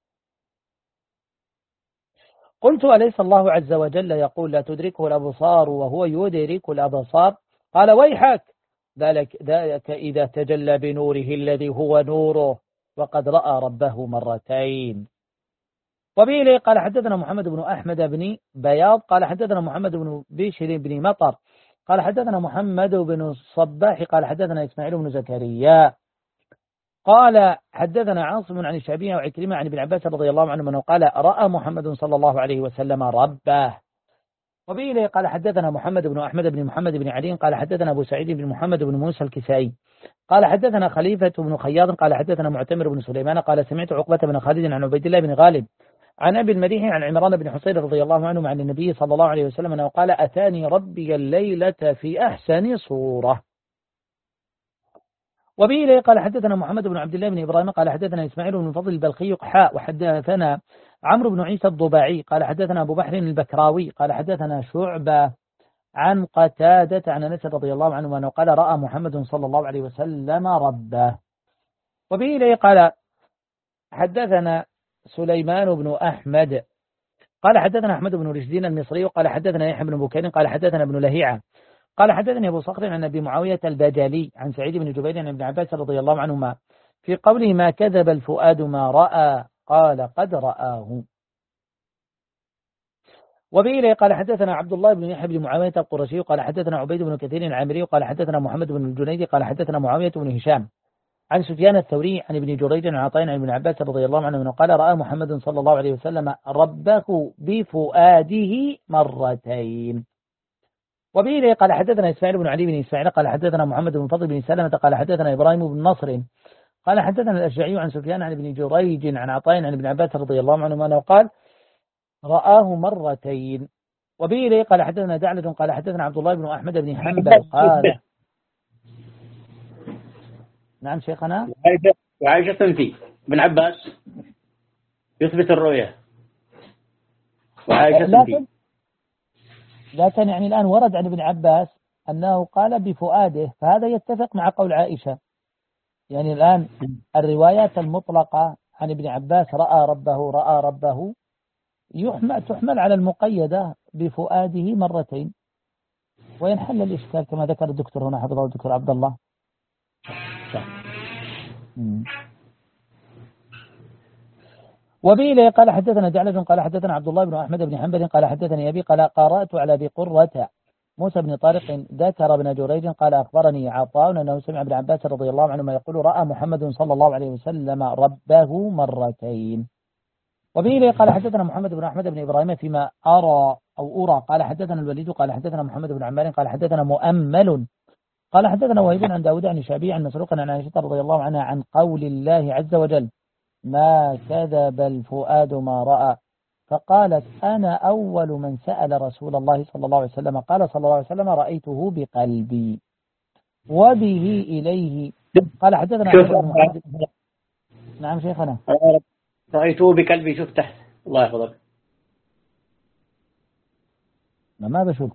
قلت أليس الله عز وجل يقول لا تدركه الأبصار وهو يدرك الأبصار؟ قال ويحك ذلك, ذلك إذا تجلى بنوره الذي هو نوره وقد رأى ربه مرتين. وبه قال حدثنا محمد بن أحمد بن بياض قال حدثنا محمد بن بشر بن مطر قال حدثنا محمد بن الصباح قال حدثنا إسماعيل بن زكريا قال حدثنا عاصم عن الشعبي وعكرمة عن ابن عباس رضي الله عنه أنه قال رأى محمد صلى الله عليه وسلم ربه. وبه قال حدثنا محمد بن أحمد بن محمد بن علي قال حدثنا أبو سعيد بن محمد بن موسى الكسائي قال حدثنا خليفة بن خياض قال حدثنا معتمر بن سليمان قال سمعت عقبة بن خالد عن عبيد الله بن غالب عن أبي المليح عن عمران بن حصين رضي الله عنه عن النبي صلى الله عليه وسلم أنه قال أتاني ربي الليلة في أحسن صورة. وبه قال حدثنا محمد بن عبد الله بن إبراهيم قال حدثنا إسماعيل بن فضل البلخي حاء وحدثنا عمرو بن عيسى الضباعي قال حدثنا أبو بحر البكراوي قال حدثنا شعبة عن قتادة عن أنس رضي الله عنه أنه قال رأى محمد صلى الله عليه وسلم ربه. وبه قال حدثنا سليمان بن أحمد قال حدثنا أحمد بن رشدين المصري قال حدثنا يحيى بن بكير قال حدثنا ابن لهيعة قال حدثني أبو صخر عن أبي معاوية البجلي عن سعيد بن جبير عن ابن عباس رضي الله عنهما في قوله ما كذب الفؤاد ما رأى قال قد رآه. وبه قال حدثنا عبد الله بن يحيى بن معاوية القرشي قال حدثنا عبيد بن كثير العامري قال حدثنا محمد بن الجنيدي قال حدثنا معاوية بن هشام عن سفيان الثوري عن ابن جريج عن عطاء عن ابن عباس رضي الله عنه قال رأى محمد صلى الله عليه وسلم ربه بفؤاده مرتين. وبه قال حدثنا إسماعيل بن علي بن إسماعيل قال حدثنا محمد بن فضل بن سلمة قال حدثنا إبراهيم بن نصر قال حدثنا الأشجعي عن سفيان عن ابن جريج عن عطاء عن ابن عباس رضي الله عنه أنه قال رآه مرتين. وبه قال حدثنا دعلة قال حدثنا عبد الله بن أحمد بن حنبل قال نعم شيخنا وعائشة تنفي ابن عباس يثبت الرؤية وعائشة تنفي. لكن يعني الآن ورد عن ابن عباس أنه قال بفؤاده فهذا يتفق مع قول عائشة. يعني الآن الروايات المطلقة عن ابن عباس رأى ربه رأى ربه يحمل تحمل على المقيدة بفؤاده مرتين وينحل الإشكال كما ذكر الدكتور هنا حفظه الدكتور عبد الله. وبه قال حدثنا جعلة قال حدثنا عبد الله بن أحمد بن حنبل قال حدثني أبي قال قرأت على ذي قرة موسى بن طارق ذكر ابن جريج قال أخبرني عطاء أنه سمع ابن عباس رضي الله عنهما يقول رأى محمد صلى الله عليه وسلم ربه مرتين. وبه قال حدثنا محمد بن أحمد بن إبراهيم فيما أرى أو أرى قال حدثنا الوليد قال حدثنا محمد بن عمار قال حدثنا مؤمل قال حدثنا وهيب عن داود عن شعبي عن مسروق عن عائشة رضي الله عنها عن قول الله عز وجل ما كذب الفؤاد ما رأى فقالت أنا أول من سأل رسول الله صلى الله عليه وسلم قال صلى الله عليه وسلم رأيته بقلبي. وبه إليه قال حدثنا محمد. نعم شيخنا رأيته بقلبي. شوف تحت الله يحفظك ما بشوف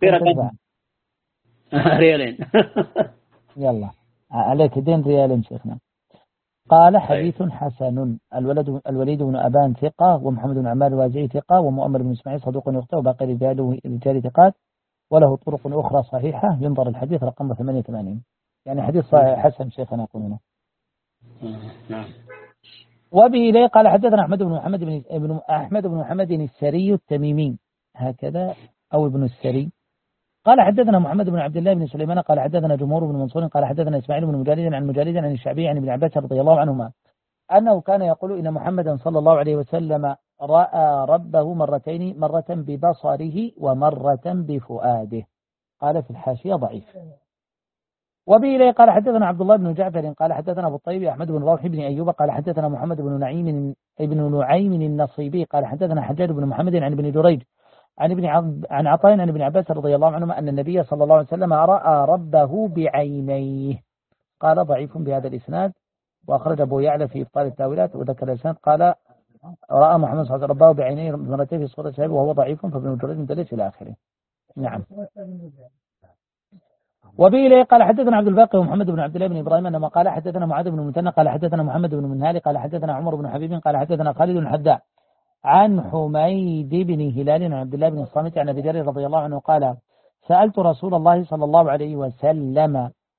ريالين يلا عليك دين ريالين شيخنا. قال حديث حسن. الولد الوليد بن أبان ثقة ومحمد بن عمار الوازعي ثقة ومؤمر بن إسماعيل صدوق يخطئ وباقي رجاله رجال ثقات وله طرق أخرى صحيحة ينظر الحديث رقم ثمانية وثمانين. يعني حديث صحيح حسن شيخنا يقولونه. نعم. وبه إليه قال حدثنا أحمد بن محمد بن ابن أحمد بن محمد السري التميمي هكذا أو ابن السري قال حدثنا محمد بن عبد الله بن سليمان قال حدثنا جمهور بن منصور قال حدثنا إسماعيل بن مجالد عن مجالد عن الشعبي عن ابن عباس رضي الله عنهما أنه كان يقول إن محمدا صلى الله عليه وسلم رأى ربه مرتين مرة ببصره ومرة بفؤاده. قال في الحاشية ضعيف. وبه إليه قال حدثنا عبد الله بن جعفر قال حدثنا أبو الطيب أحمد بن روح بن أيوب قال حدثنا محمد بن نعيم ابن نعيم النصيبي قال حدثنا حجاج بن محمد عن ابن جريج عن ابن عب... عن عطاء عن ابن عباس رضي الله عنهما أن النبي صلى الله عليه وسلم رأى ربه بعينيه. قال ضعيف بهذا الإسناد وأخرج أبو يعلى في إبطال التاويلات وذكر الإسناد قال رأى محمد صلى الله عليه وسلم ربه بعينيه مرتين في صورة شهاب وهو ضعيف فابن جريج دليل إلى آخره. نعم. وبه إليه قال حدثنا عبد الباقي ومحمد بن عبد الله بن إبراهيم أنما قال حدثنا معاذ بن المثنى قال حدثنا محمد بن منهال قال حدثنا عمر بن حبيب قال حدثنا خالد بن حداء عن حميد بن هلال عن عبد الله بن الصامت عن أبي ذر رضي الله عنه قال سألت رسول الله صلى الله عليه وسلم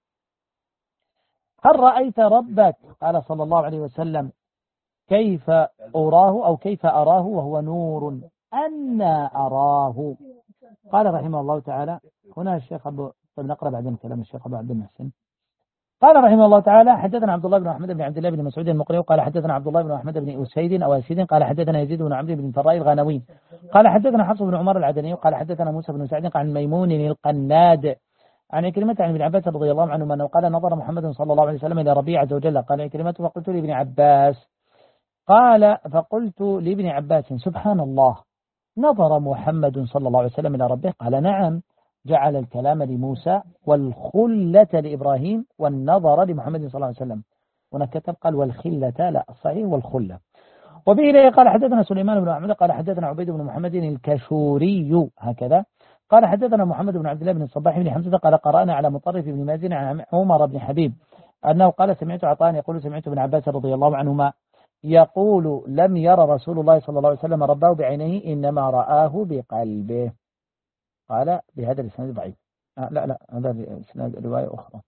هل رأيت ربك؟ قال صلى الله عليه وسلم كيف أراه أو كيف أراه وهو نور أنا أراه. قال رحمه الله تعالى هنا الشيخ أبو طيب نقرأ بعدين كلام الشيخ أبو عبد المحسن. قال رحمه الله تعالى حدثنا عبد الله بن أحمد بن عبد الله بن مسعود المقري قال حدثنا عبد الله بن أحمد بن أسيد أو أسيد قال حدثنا يزيد بن عمرو بن فراء الغنوي قال حدثنا حفص بن عمر العدني قال حدثنا موسى بن سعد عن ميمون القناد عن عكرمة عن ابن عباس رضي الله عنهما أنه قال نظر محمد صلى الله عليه وسلم إلى ربي عز وجل. قال عكرمة فقلت لابن عباس قال فقلت لابن عباس سبحان الله نظر محمد صلى الله عليه وسلم إلى ربه؟ قال نعم جعل الكلام لموسى والخلة لإبراهيم والنظر لمحمد صلى الله عليه وسلم. هنا كتب قال والخلة لا الصحيح والخلة. وبه إليه قال حدثنا سليمان بن أحمد قال حدثنا عبيد بن محمد الكشوري هكذا قال حدثنا محمد بن عبد الله بن الصباح بن حمزة قال قرأنا على مطرف بن مازن عن عمر بن حبيب أنه قال سمعت عطاء يقول سمعت ابن عباس رضي الله عنهما يقول لم يرى رسول الله صلى الله عليه وسلم ربه بعينيه إنما رآه بقلبه. قال بهذا الإسناد ضعيف. آه لا لا هذا الإسناد رواية أخرى.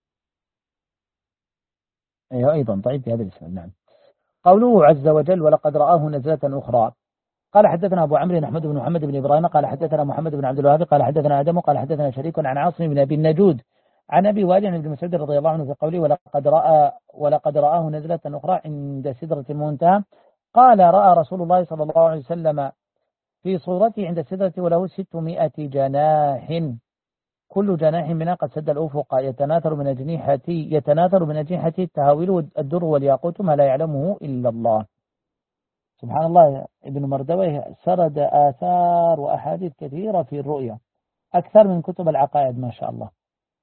أيوة أيضا ضعيف بهذا الإسناد. نعم. قوله عز وجل ولقد رآه نزلة أخرى. قال حدثنا أبو عمرو أحمد بن محمد بن إبراهيم قال حدثنا محمد بن عبد الوهاب قال حدثنا آدم قال حدثنا شريك عن عاصم بن أبي النجود عن أبي وائل عن ابن مسعود رضي الله عنه في قوله ولقد رأى ولقد رآه نزلة أخرى عند سدرة المنتهى. قال رأى رسول الله صلى الله عليه وسلم في صورته عند السدرة وله ستمائة جناح كل جناح منها قد سد الأفق يتناثر من أجنحته يتناثر من أجنحته التهاويل الدر والياقوت ما لا يعلمه إلا الله. سبحان الله. ابن مردويه سرد آثار وأحاديث كثيرة في الرؤيا أكثر من كتب العقائد ما شاء الله.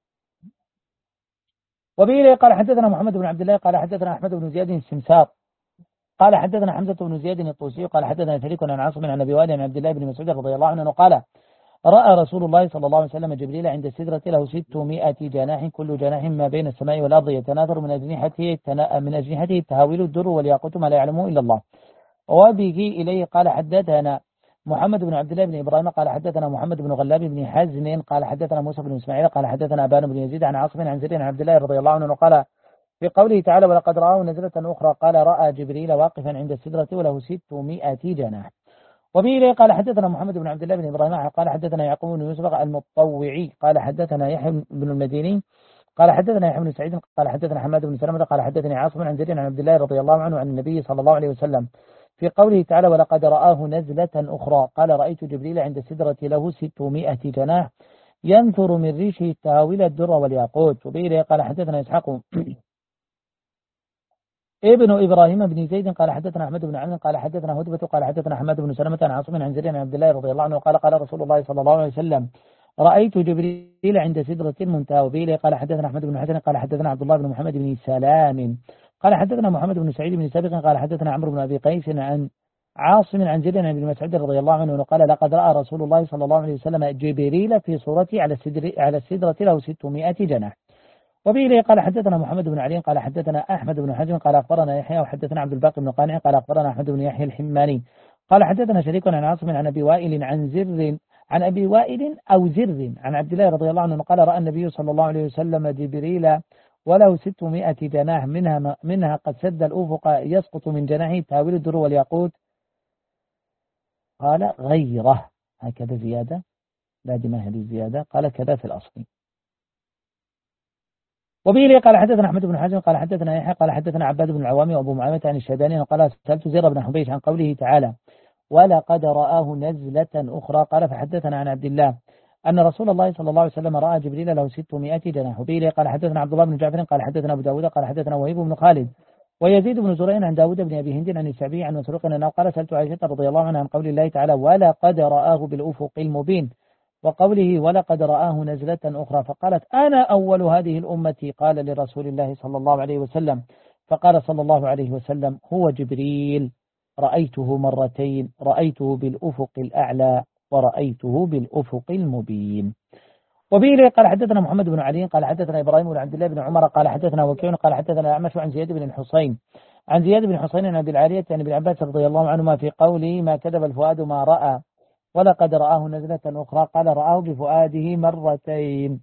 وبه قال حدثنا محمد بن عبد الله قال حدثنا أحمد بن زياد السمسار قال حدثنا حمزة بن زياد الطوسي قال حدثنا شريك عن عاصم عن أبي وائل عن عبد الله بن مسعود رضي الله عنه قال رأى رسول الله صلى الله عليه وسلم جبريل عند السدرة له ستمائة جناح كل جناح ما بين السماء والأرض يتناثر من أجنحته من أجنحته التهاويل الدر والياقوت ما لا يعلمه إلا الله. وبه إليه قال حدثنا محمد بن عبد الله بن إبراهيم قال حدثنا محمد بن غلاب بن حزن قال حدثنا موسى بن إسماعيل قال حدثنا أبان بن يزيد عن عاصم عن زيد عن عبد الله رضي الله عنه قال في قوله تعالى ولقد رآه نزلة أخرى قال رأى جبريل واقفا عند السدرة وله ستمائة جناح. وبه إليه قال حدثنا محمد بن عبد الله بن إبراهيم قال حدثنا يعقوب بن يوسف المطوعي قال حدثنا يحيى بن المديني قال حدثنا يحيى بن سعيد قال حدثنا حماد بن سلمة قال حدثني عاصم عن زيد عن عبد الله رضي الله عنه عن النبي صلى الله عليه وسلم في قوله تعالى ولقد رآه نزلة أخرى قال رأيت جبريل عند السدرة له ستمائة جناح ينثر من ريشه التهاويل الدر والياقوت. وبه إليه قال حدثنا إسحاق ابن إبراهيم بن زيد قال حدثنا أحمد بن عمرو قال حدثنا هدبة قال حدثنا حماد بن سلمة عن عاصم عن زيد عن عبد الله رضي الله عنه قال قال رسول الله صلى الله عليه وسلم رأيت جبريل عند سدرة المنتهى. وبه إليه قال حدثنا أحمد بن حسن قال حدثنا عبد الله بن محمد بن سلام قال حدثنا محمد بن سعيد بن سابق قال حدثنا عمرو بن أبي قيس عن عاصم عن زيد عن ابن مسعود رضي الله عنه قال لقد رأى رسول الله صلى الله عليه وسلم جبريل في صورته على السدر على السدرة له ستمائة جناح. وبه إليه قال حدثنا محمد بن علي قال حدثنا أحمد بن حجر قال أخبرنا يحيى وحدثنا عبد الباقي بن قانع قال أخبرنا أحمد بن يحيى الحماني قال حدثنا شريك عن عاصم عن أبي وائل عن زر عن أبي وائل أو زر عن عبد الله رضي الله عنه قال رأى النبي صلى الله عليه وسلم جبريل وله ستمائة جناح منها منها قد سد الأفق يسقط من جناحه تهاويل الدر والياقوت. قال غيره هكذا زيادة لا دي ما هذه الزيادة قال كذا في الأصل. وبه لي قال حدثنا أحمد بن حزم قال حدثنا يحيى قال حدثنا عباد بن العوام وأبو معاوية عن الشيباني قال سألت زير بن حبيش عن قوله تعالى ولقد رآه نزلة أخرى قال فحدثنا عن عبد الله أن رسول الله صلى الله عليه وسلم رأى جبريل له ستمائة جناح. وبه لي قال حدثنا عبد الله بن جعفر قال حدثنا أبو داود قال حدثنا وهيب بن خالد ويزيد بن زرين عن داود بن أبي هند عن الشعبي عن مسروق أنه قال سألت عائشة رضي الله عنها عن قول الله تعالى ولقد رآه بالأفق المبين وقوله ولقد رآه نزلة أخرى فقالت أنا أول هذه الأمة قال لرسول الله صلى الله عليه وسلم فقال صلى الله عليه وسلم هو جبريل رأيته مرتين رأيته بالأفق الأعلى ورأيته بالأفق المبين. وبه قال حدثنا محمد بن علي قال حدثنا إبراهيم بن عبد الله بن عمر قال حدثنا وكيع قال حدثنا أعمش عن زياد بن الحصين عن زياد بن حصين عن أبي العالية عن ابن عباس رضي الله عنهما في قوله ما كذب الفؤاد ما رأى ولقد رآه نزلة أخرى قال رآه بفؤاده مرتين.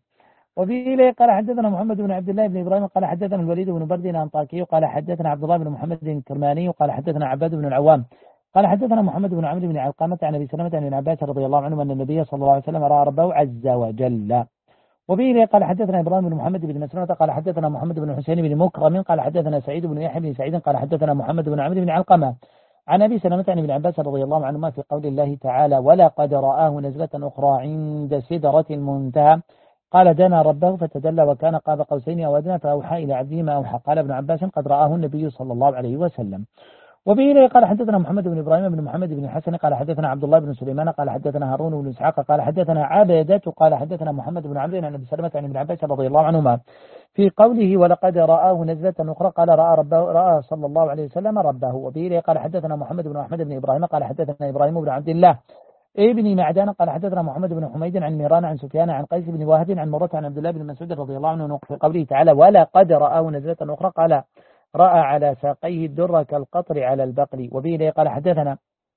وفي قال حدثنا محمد بن عبد الله بن إبراهيم قال حدثنا الوليد بن برد الأنطاكي قال حدثنا عبد الله بن محمد الكرماني قال حدثنا عباد بن العوام قال حدثنا محمد بن عمرو بن علقمة عن أبي سلمة عن ابن عباس رضي الله عنه أن النبي صلى الله عليه وسلم رأى ربه عز وجل. وفي قال حدثنا إبراهيم بن محمد بن مسلمة قال حدثنا محمد بن حسين بن مكرم قال حدثنا سعيد بن يحيى بن سعيد قال حدثنا محمد بن عمرو بن علقمة عن أبي سلمة عن ابن عباس رضي الله عنهما في قول الله تعالى ولقد رآه نزلة أخرى عند سدرة المنتهى قال دنا ربه فتدلى وكان قاب قوسين أو أدنى فأوحى إلى عبده ما أوحى. قال ابن عباس قد رآه النبي صلى الله عليه وسلم. وبه قال حدثنا محمد بن إبراهيم بن محمد بن الحسن قال حدثنا عبد الله بن سليمان قال حدثنا هارون بن إسحاق قال حدثنا عبدة قال حدثنا محمد بن عمرو عن أبي سلمة عن ابن عباس رضي الله عنهما في قوله ولقد رآه نزلة أخرى قال رأى ربه رأى صلى الله عليه وسلم ربه. وبه قال حدثنا محمد بن أحمد بن إبراهيم قال حدثنا إبراهيم بن عبد الله ابن معدان قال حدثنا محمد بن حميد عن ميران عن سفيان عن قيس بن واهب عن مرة عن عبد الله بن مسعود رضي الله عنه في قوله تعالى ولقد رآه نزلة أخرى قال رأى على ساقيه الدر كالقطر على البقر. وبه قال حدثنا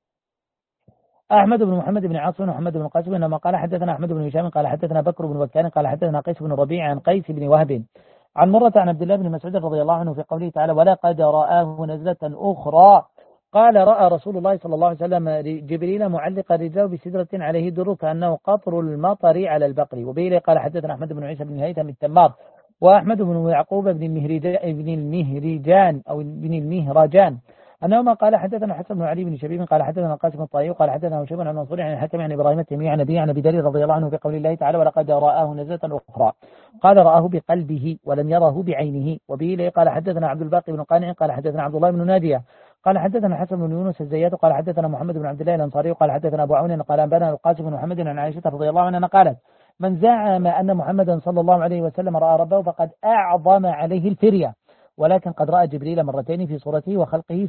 أحمد بن محمد بن عاصم ومحمد بن قاسم إنما قال حدثنا أحمد بن هشام قال حدثنا بكر بن بكار قال حدثنا قيس بن ربيع عن قيس بن وهب عن مرة عن عبد الله بن مسعود رضي الله عنه في قوله تعالى ولقد رآه نزلة أخرى قال رأى رسول الله صلى الله عليه وسلم جبريل معلقا رجله بسدرة عليه در كأنه قطر المطر على البقر. وبه قال حدثنا أحمد بن عيسى بن هيثم التمار وأحمد بن يعقوب بن المهرجان أو بن المهرجان أنهما قال حدثنا حسن بن علي بن شبيب قال حدثنا قاسم الطائي قال حدثنا هشام عن منصور عن الحكم عن إبراهيم التيمي عن أبي عن أبي ذر رضي الله عنه في قول الله تعالى ولقد رآه نزلة أخرى قال رآه بقلبه ولم يره بعينه. وبه قال حدثنا عبد الباقي بن قانع قال حدثنا عبد الله بن نادية قال حدثنا حسن بن يونس الزيات قال حدثنا محمد بن عبد الله الأنصاري قال حدثنا أبو عون قال أنبانا القاسم بن محمد عن عائشة رضي الله عنها قالت من زعم أن محمدا صلى الله عليه وسلم رأى ربه فقد أعظم عليه الفرية ولكن قد رأى جبريل مرتين في صورته وخلقه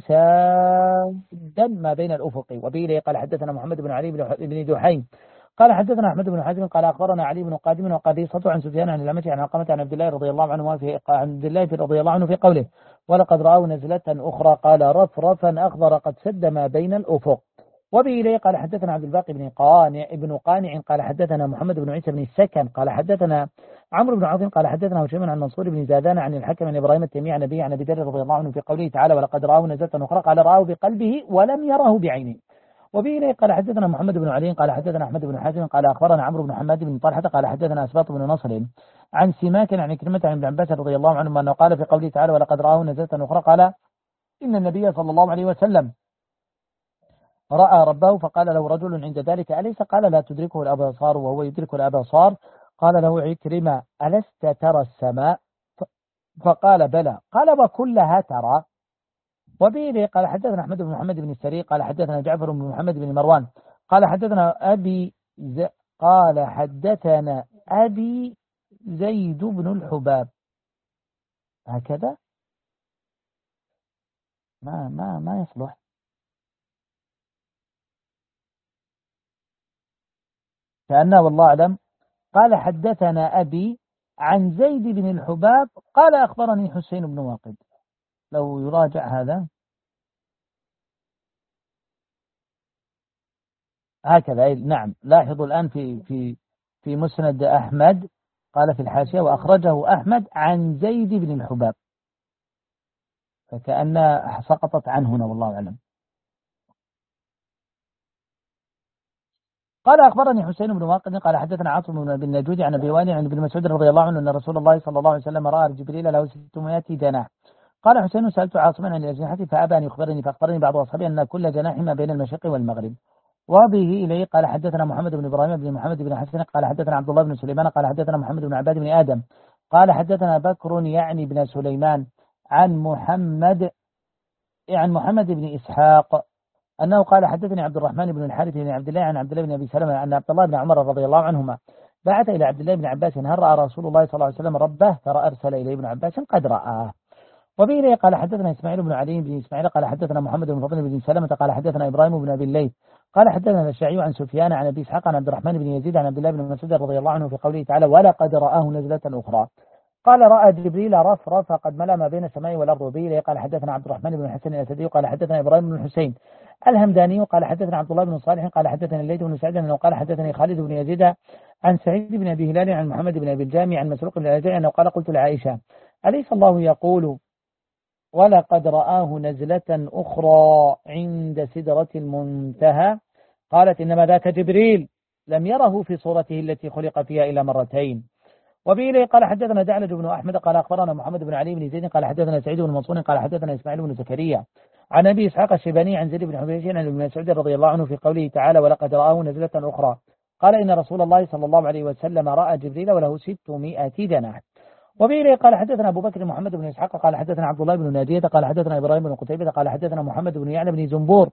سادا ما بين الأفق. وبه قال حدثنا محمد بن علي بن دحيم قال حدثنا أحمد بن حازم قال أخبرنا علي بن قادم وقبيصة عن سفيان عن الأعمش عن علقمة عن عبد الله رضي الله عنه في عبد الله رضي الله عنه في قوله ولقد رأوا نزلة أخرى قال رفرفا أخضر قد سد ما بين الأفق. وبه قال حدثنا عبد الباقي بن قانع ابن قانع قال حدثنا محمد بن عيسى بن السكن قال حدثنا عمرو بن عاصم قال حدثنا هشام عن منصور بن زادان عن الحكم عن إبراهيم التيمي عن أبي عن أبي ذر رضي الله عنه في قوله تعالى ولقد رآه نزلة أخرى قال رآه بقلبه ولم يره بعينه. وبه قال حدثنا محمد بن علي قال حدثنا أحمد بن حازم قال أخبرنا عمرو بن حماد بن طلحة قال حدثنا أسباط بن نصر عن سماك عن كلمة عن ابن عباس رضي الله عنه أنه قال في قوله تعالى ولقد رآه نزلة أخرى قال إن النبي صلى الله عليه وسلم رأى ربه فقال له رجل عند ذلك أليس قال لا تدركه الأبصار وهو يدرك الأبصار قال له عكرمة ألست ترى السماء فقال بلى قال وكلها ترى. وبه قال حدثنا أحمد بن محمد بن السري قال حدثنا جعفر بن محمد بن مروان قال حدثنا أبي ز... قال حدثنا أبي زيد بن الحباب هكذا ما ما ما يصلح كأنه والله أعلم قال حدثنا أبي عن زيد بن الحباب قال أخبرني حسين بن واقد لو يراجع هذا هكذا. نعم لاحظوا الآن في في في مسند أحمد قال في الحاشية وأخرجه أحمد عن زيد بن الحباب فكأن سقطت عنه هنا والله أعلم. قال أخبرني حسين بن واقد قال حدثنا عاصم بن نجود عن أبي وائل عن ابن مسعود رضي الله عنه أن رسول الله صلى الله عليه وسلم رأى جبريل له ستمائة جناح. قال حسين سألت عاصما عن الأجنحة فأبى أن يخبرني فأخبرني بعض أصحابه أن كل جناح ما بين المشرق والمغرب. وبه إليه قال حدثنا محمد بن إبراهيم بن محمد بن حسن قال حدثنا عبد الله بن سليمان قال حدثنا محمد بن عباد بن آدم قال حدثنا بكر يعني بن سليمان عن محمد عن محمد بن إسحاق أنه قال حدثني عبد الرحمن بن الحارث بن عبد الله عن عبد الله بن أبي سلمة أن عبد الله بن عمر رضي الله عنهما بعث إلى عبد الله بن عباس هل رأى رسول الله صلى الله عليه وسلم ربه فأرسل إليه ابن عباس قد رآه. وبه قال حدثنا إسماعيل بن علي بن إسماعيل قال حدثنا محمد بن فضل بن سلمة قال حدثنا إبراهيم بن أبي الليث قال حدثنا الشيعي عن سفيان عن أبي إسحاق عن عبد الرحمن بن يزيد عن عبد الله بن مسعود رضي الله عنه في قوله تعالى ولقد رآه نزلة أخرى قال رأى جبريل رفرف قد ملأ ما بين السماء والأرض. وبه قال حدثنا عبد الرحمن بن الحسن الأسدي قال حدثنا إبراهيم بن الحسين الهمداني قال حدثنا عبد الله بن صالح قال حدثنا الليث بن سعد أنه قال حدثني خالد بن يزيد عن سعيد بن أبي هلال عن محمد بن أبي الجامع عن مسروق بن الأجري أنه قال قلت لعائشة أليس الله يقول ولقد رآه نزلة أخرى عند سدرة المنتهى قالت إنما ذاك جبريل لم يره في صورته التي خلق فيها إلى مرتين. وبه قال حدثنا دعلج بن أحمد قال أخبرنا محمد بن علي بن زيد قال حدثنا سعيد بن منصور قال حدثنا إسماعيل بن زكريا عن أبي إسحاق الشيباني عن زيد بن حبيش عن ابن مسعود رضي الله عنه في قوله تعالى ولقد رآه نزلة أخرى قال إن رسول الله صلى الله عليه وسلم رأى جبريل وله ستمائة جناح. وبه قال حدثنا أبو بكر محمد بن إسحاق قال حدثنا عبد الله بن ناجية قال حدثنا إبراهيم بن قتيبة قال حدثنا محمد بن يعلى بن زنبور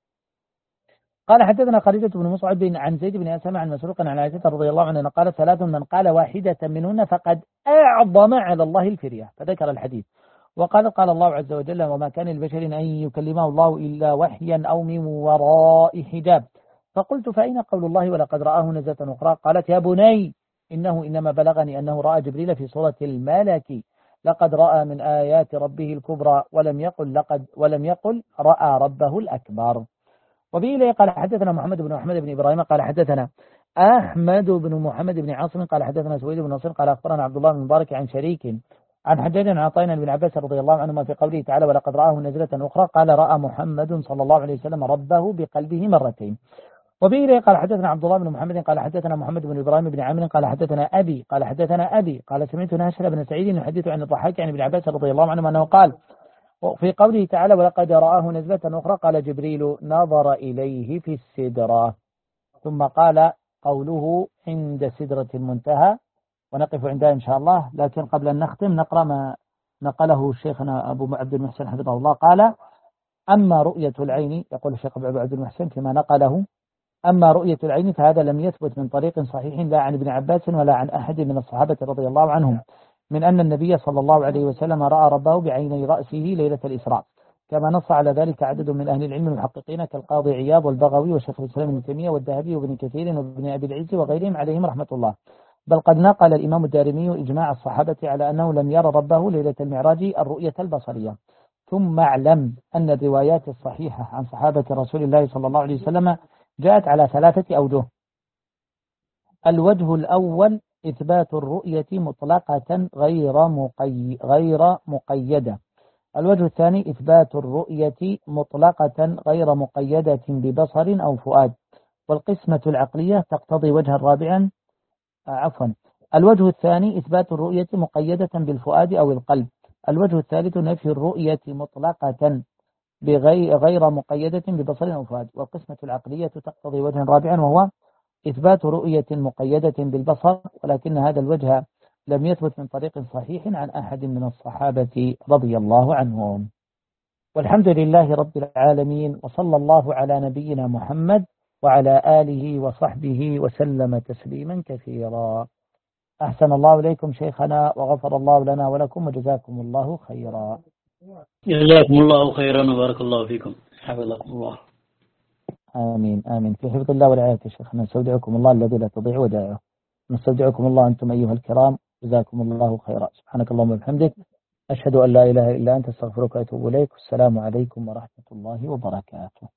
قال حدثنا خالد بن مصعب عن زيد بن أسامة عن مسروق عن عائشة رضي الله عنها قال ثلاث من قال واحدة منهن فقد أعظم على الله الفرية فذكر الحديث. وقال قال الله عز وجل وما كان لبشر أن يكلمه الله إلا وحيا أو من وراء حجاب. فقلت فأين قول الله ولقد رآه نزلة أخرى قالت يا بني إنه إنما بلغني أنه رأى جبريل في صورة الملك لقد رأى من آيات ربه الكبرى ولم يقل لقد ولم يقل رأى ربه الأكبر. وبه إليه قال حدثنا محمد بن أحمد بن إبراهيم قال حدثنا أحمد بن محمد بن عاصم قال حدثنا سويد بن نصر قال أخبرنا عبد الله بن مبارك عن شريك عن حجاج عن عطاء بن عباس رضي الله عنهما في قوله تعالى ولقد رآه نزلة أخرى قال رأى محمد صلى الله عليه وسلم ربه بقلبه مرتين. وبه إليه قال حدثنا عبد الله بن محمد قال حدثنا محمد بن إبراهيم بن عامر قال حدثنا أبي قال حدثنا أبي قال سمعت ناشر بن سعيد يحدث عن الضحاك عن ابن عباس رضي الله عنهما أنه قال في قوله تعالى ولقد رآه نزلة أخرى قال جبريل نظر إليه في السدرة. ثم قال قوله عند سدرة المنتهى، ونقف عندها إن شاء الله. لكن قبل أن نختم نقرأ ما نقله شيخنا أبو عبد المحسن حفظه الله. قال أما رؤية العين، يقول الشيخ أبو عبد المحسن فيما نقله، أما رؤية العين فهذا لم يثبت من طريق صحيح لا عن ابن عباس ولا عن أحد من الصحابة رضي الله عنهم من أن النبي صلى الله عليه وسلم رأى ربه بعيني رأسه ليلة الإسراء، كما نص على ذلك عدد من أهل العلم المحققين كالقاضي عياض والبغوي وشيخ الإسلام ابن تيمية والذهبي وابن كثير وابن أبي العز وغيرهم عليهم رحمة الله. بل قد نقل الإمام الدارمي إجماع الصحابة على أنه لم يرى ربه ليلة المعراج الرؤية البصرية. ثم اعلم أن الروايات الصحيحة عن صحابة رسول الله صلى الله عليه وسلم جاءت على ثلاثة أوجه. الوجه الأول إثبات الرؤية مطلقة غير مقي... غير مقيدة. الوجه الثاني إثبات الرؤية مطلقة غير مقيدة ببصر أو فؤاد. والقسمة العقلية تقتضي وجها رابعا آه عفوا الوجه الثاني إثبات الرؤية مقيدة بالفؤاد أو القلب. الوجه الثالث نفي الرؤية مطلقة بغير غير مقيدة ببصر أو فؤاد. والقسمة العقلية تقتضي وجها رابعا وهو إثبات رؤية مقيدة بالبصر، ولكن هذا الوجه لم يثبت من طريق صحيح عن أحد من الصحابة رضي الله عنهم. والحمد لله رب العالمين، وصلى الله على نبينا محمد وعلى آله وصحبه وسلم تسليما كثيرا. أحسن الله إليكم شيخنا وغفر الله لنا ولكم وجزاكم الله خيرا. جزاكم الله خيرا وبارك الله فيكم، حفظكم الله. آمين آمين. في حفظ الله ورعاية شيخنا. نستودعكم الله الذي لا تضيع ودائعه. نستودعكم الله أنتم أيها الكرام، جزاكم الله خيرا. سبحانك اللهم وبحمدك، أشهد أن لا إله إلا أنت، استغفرك وأتوب إليك. والسلام عليكم ورحمة الله وبركاته.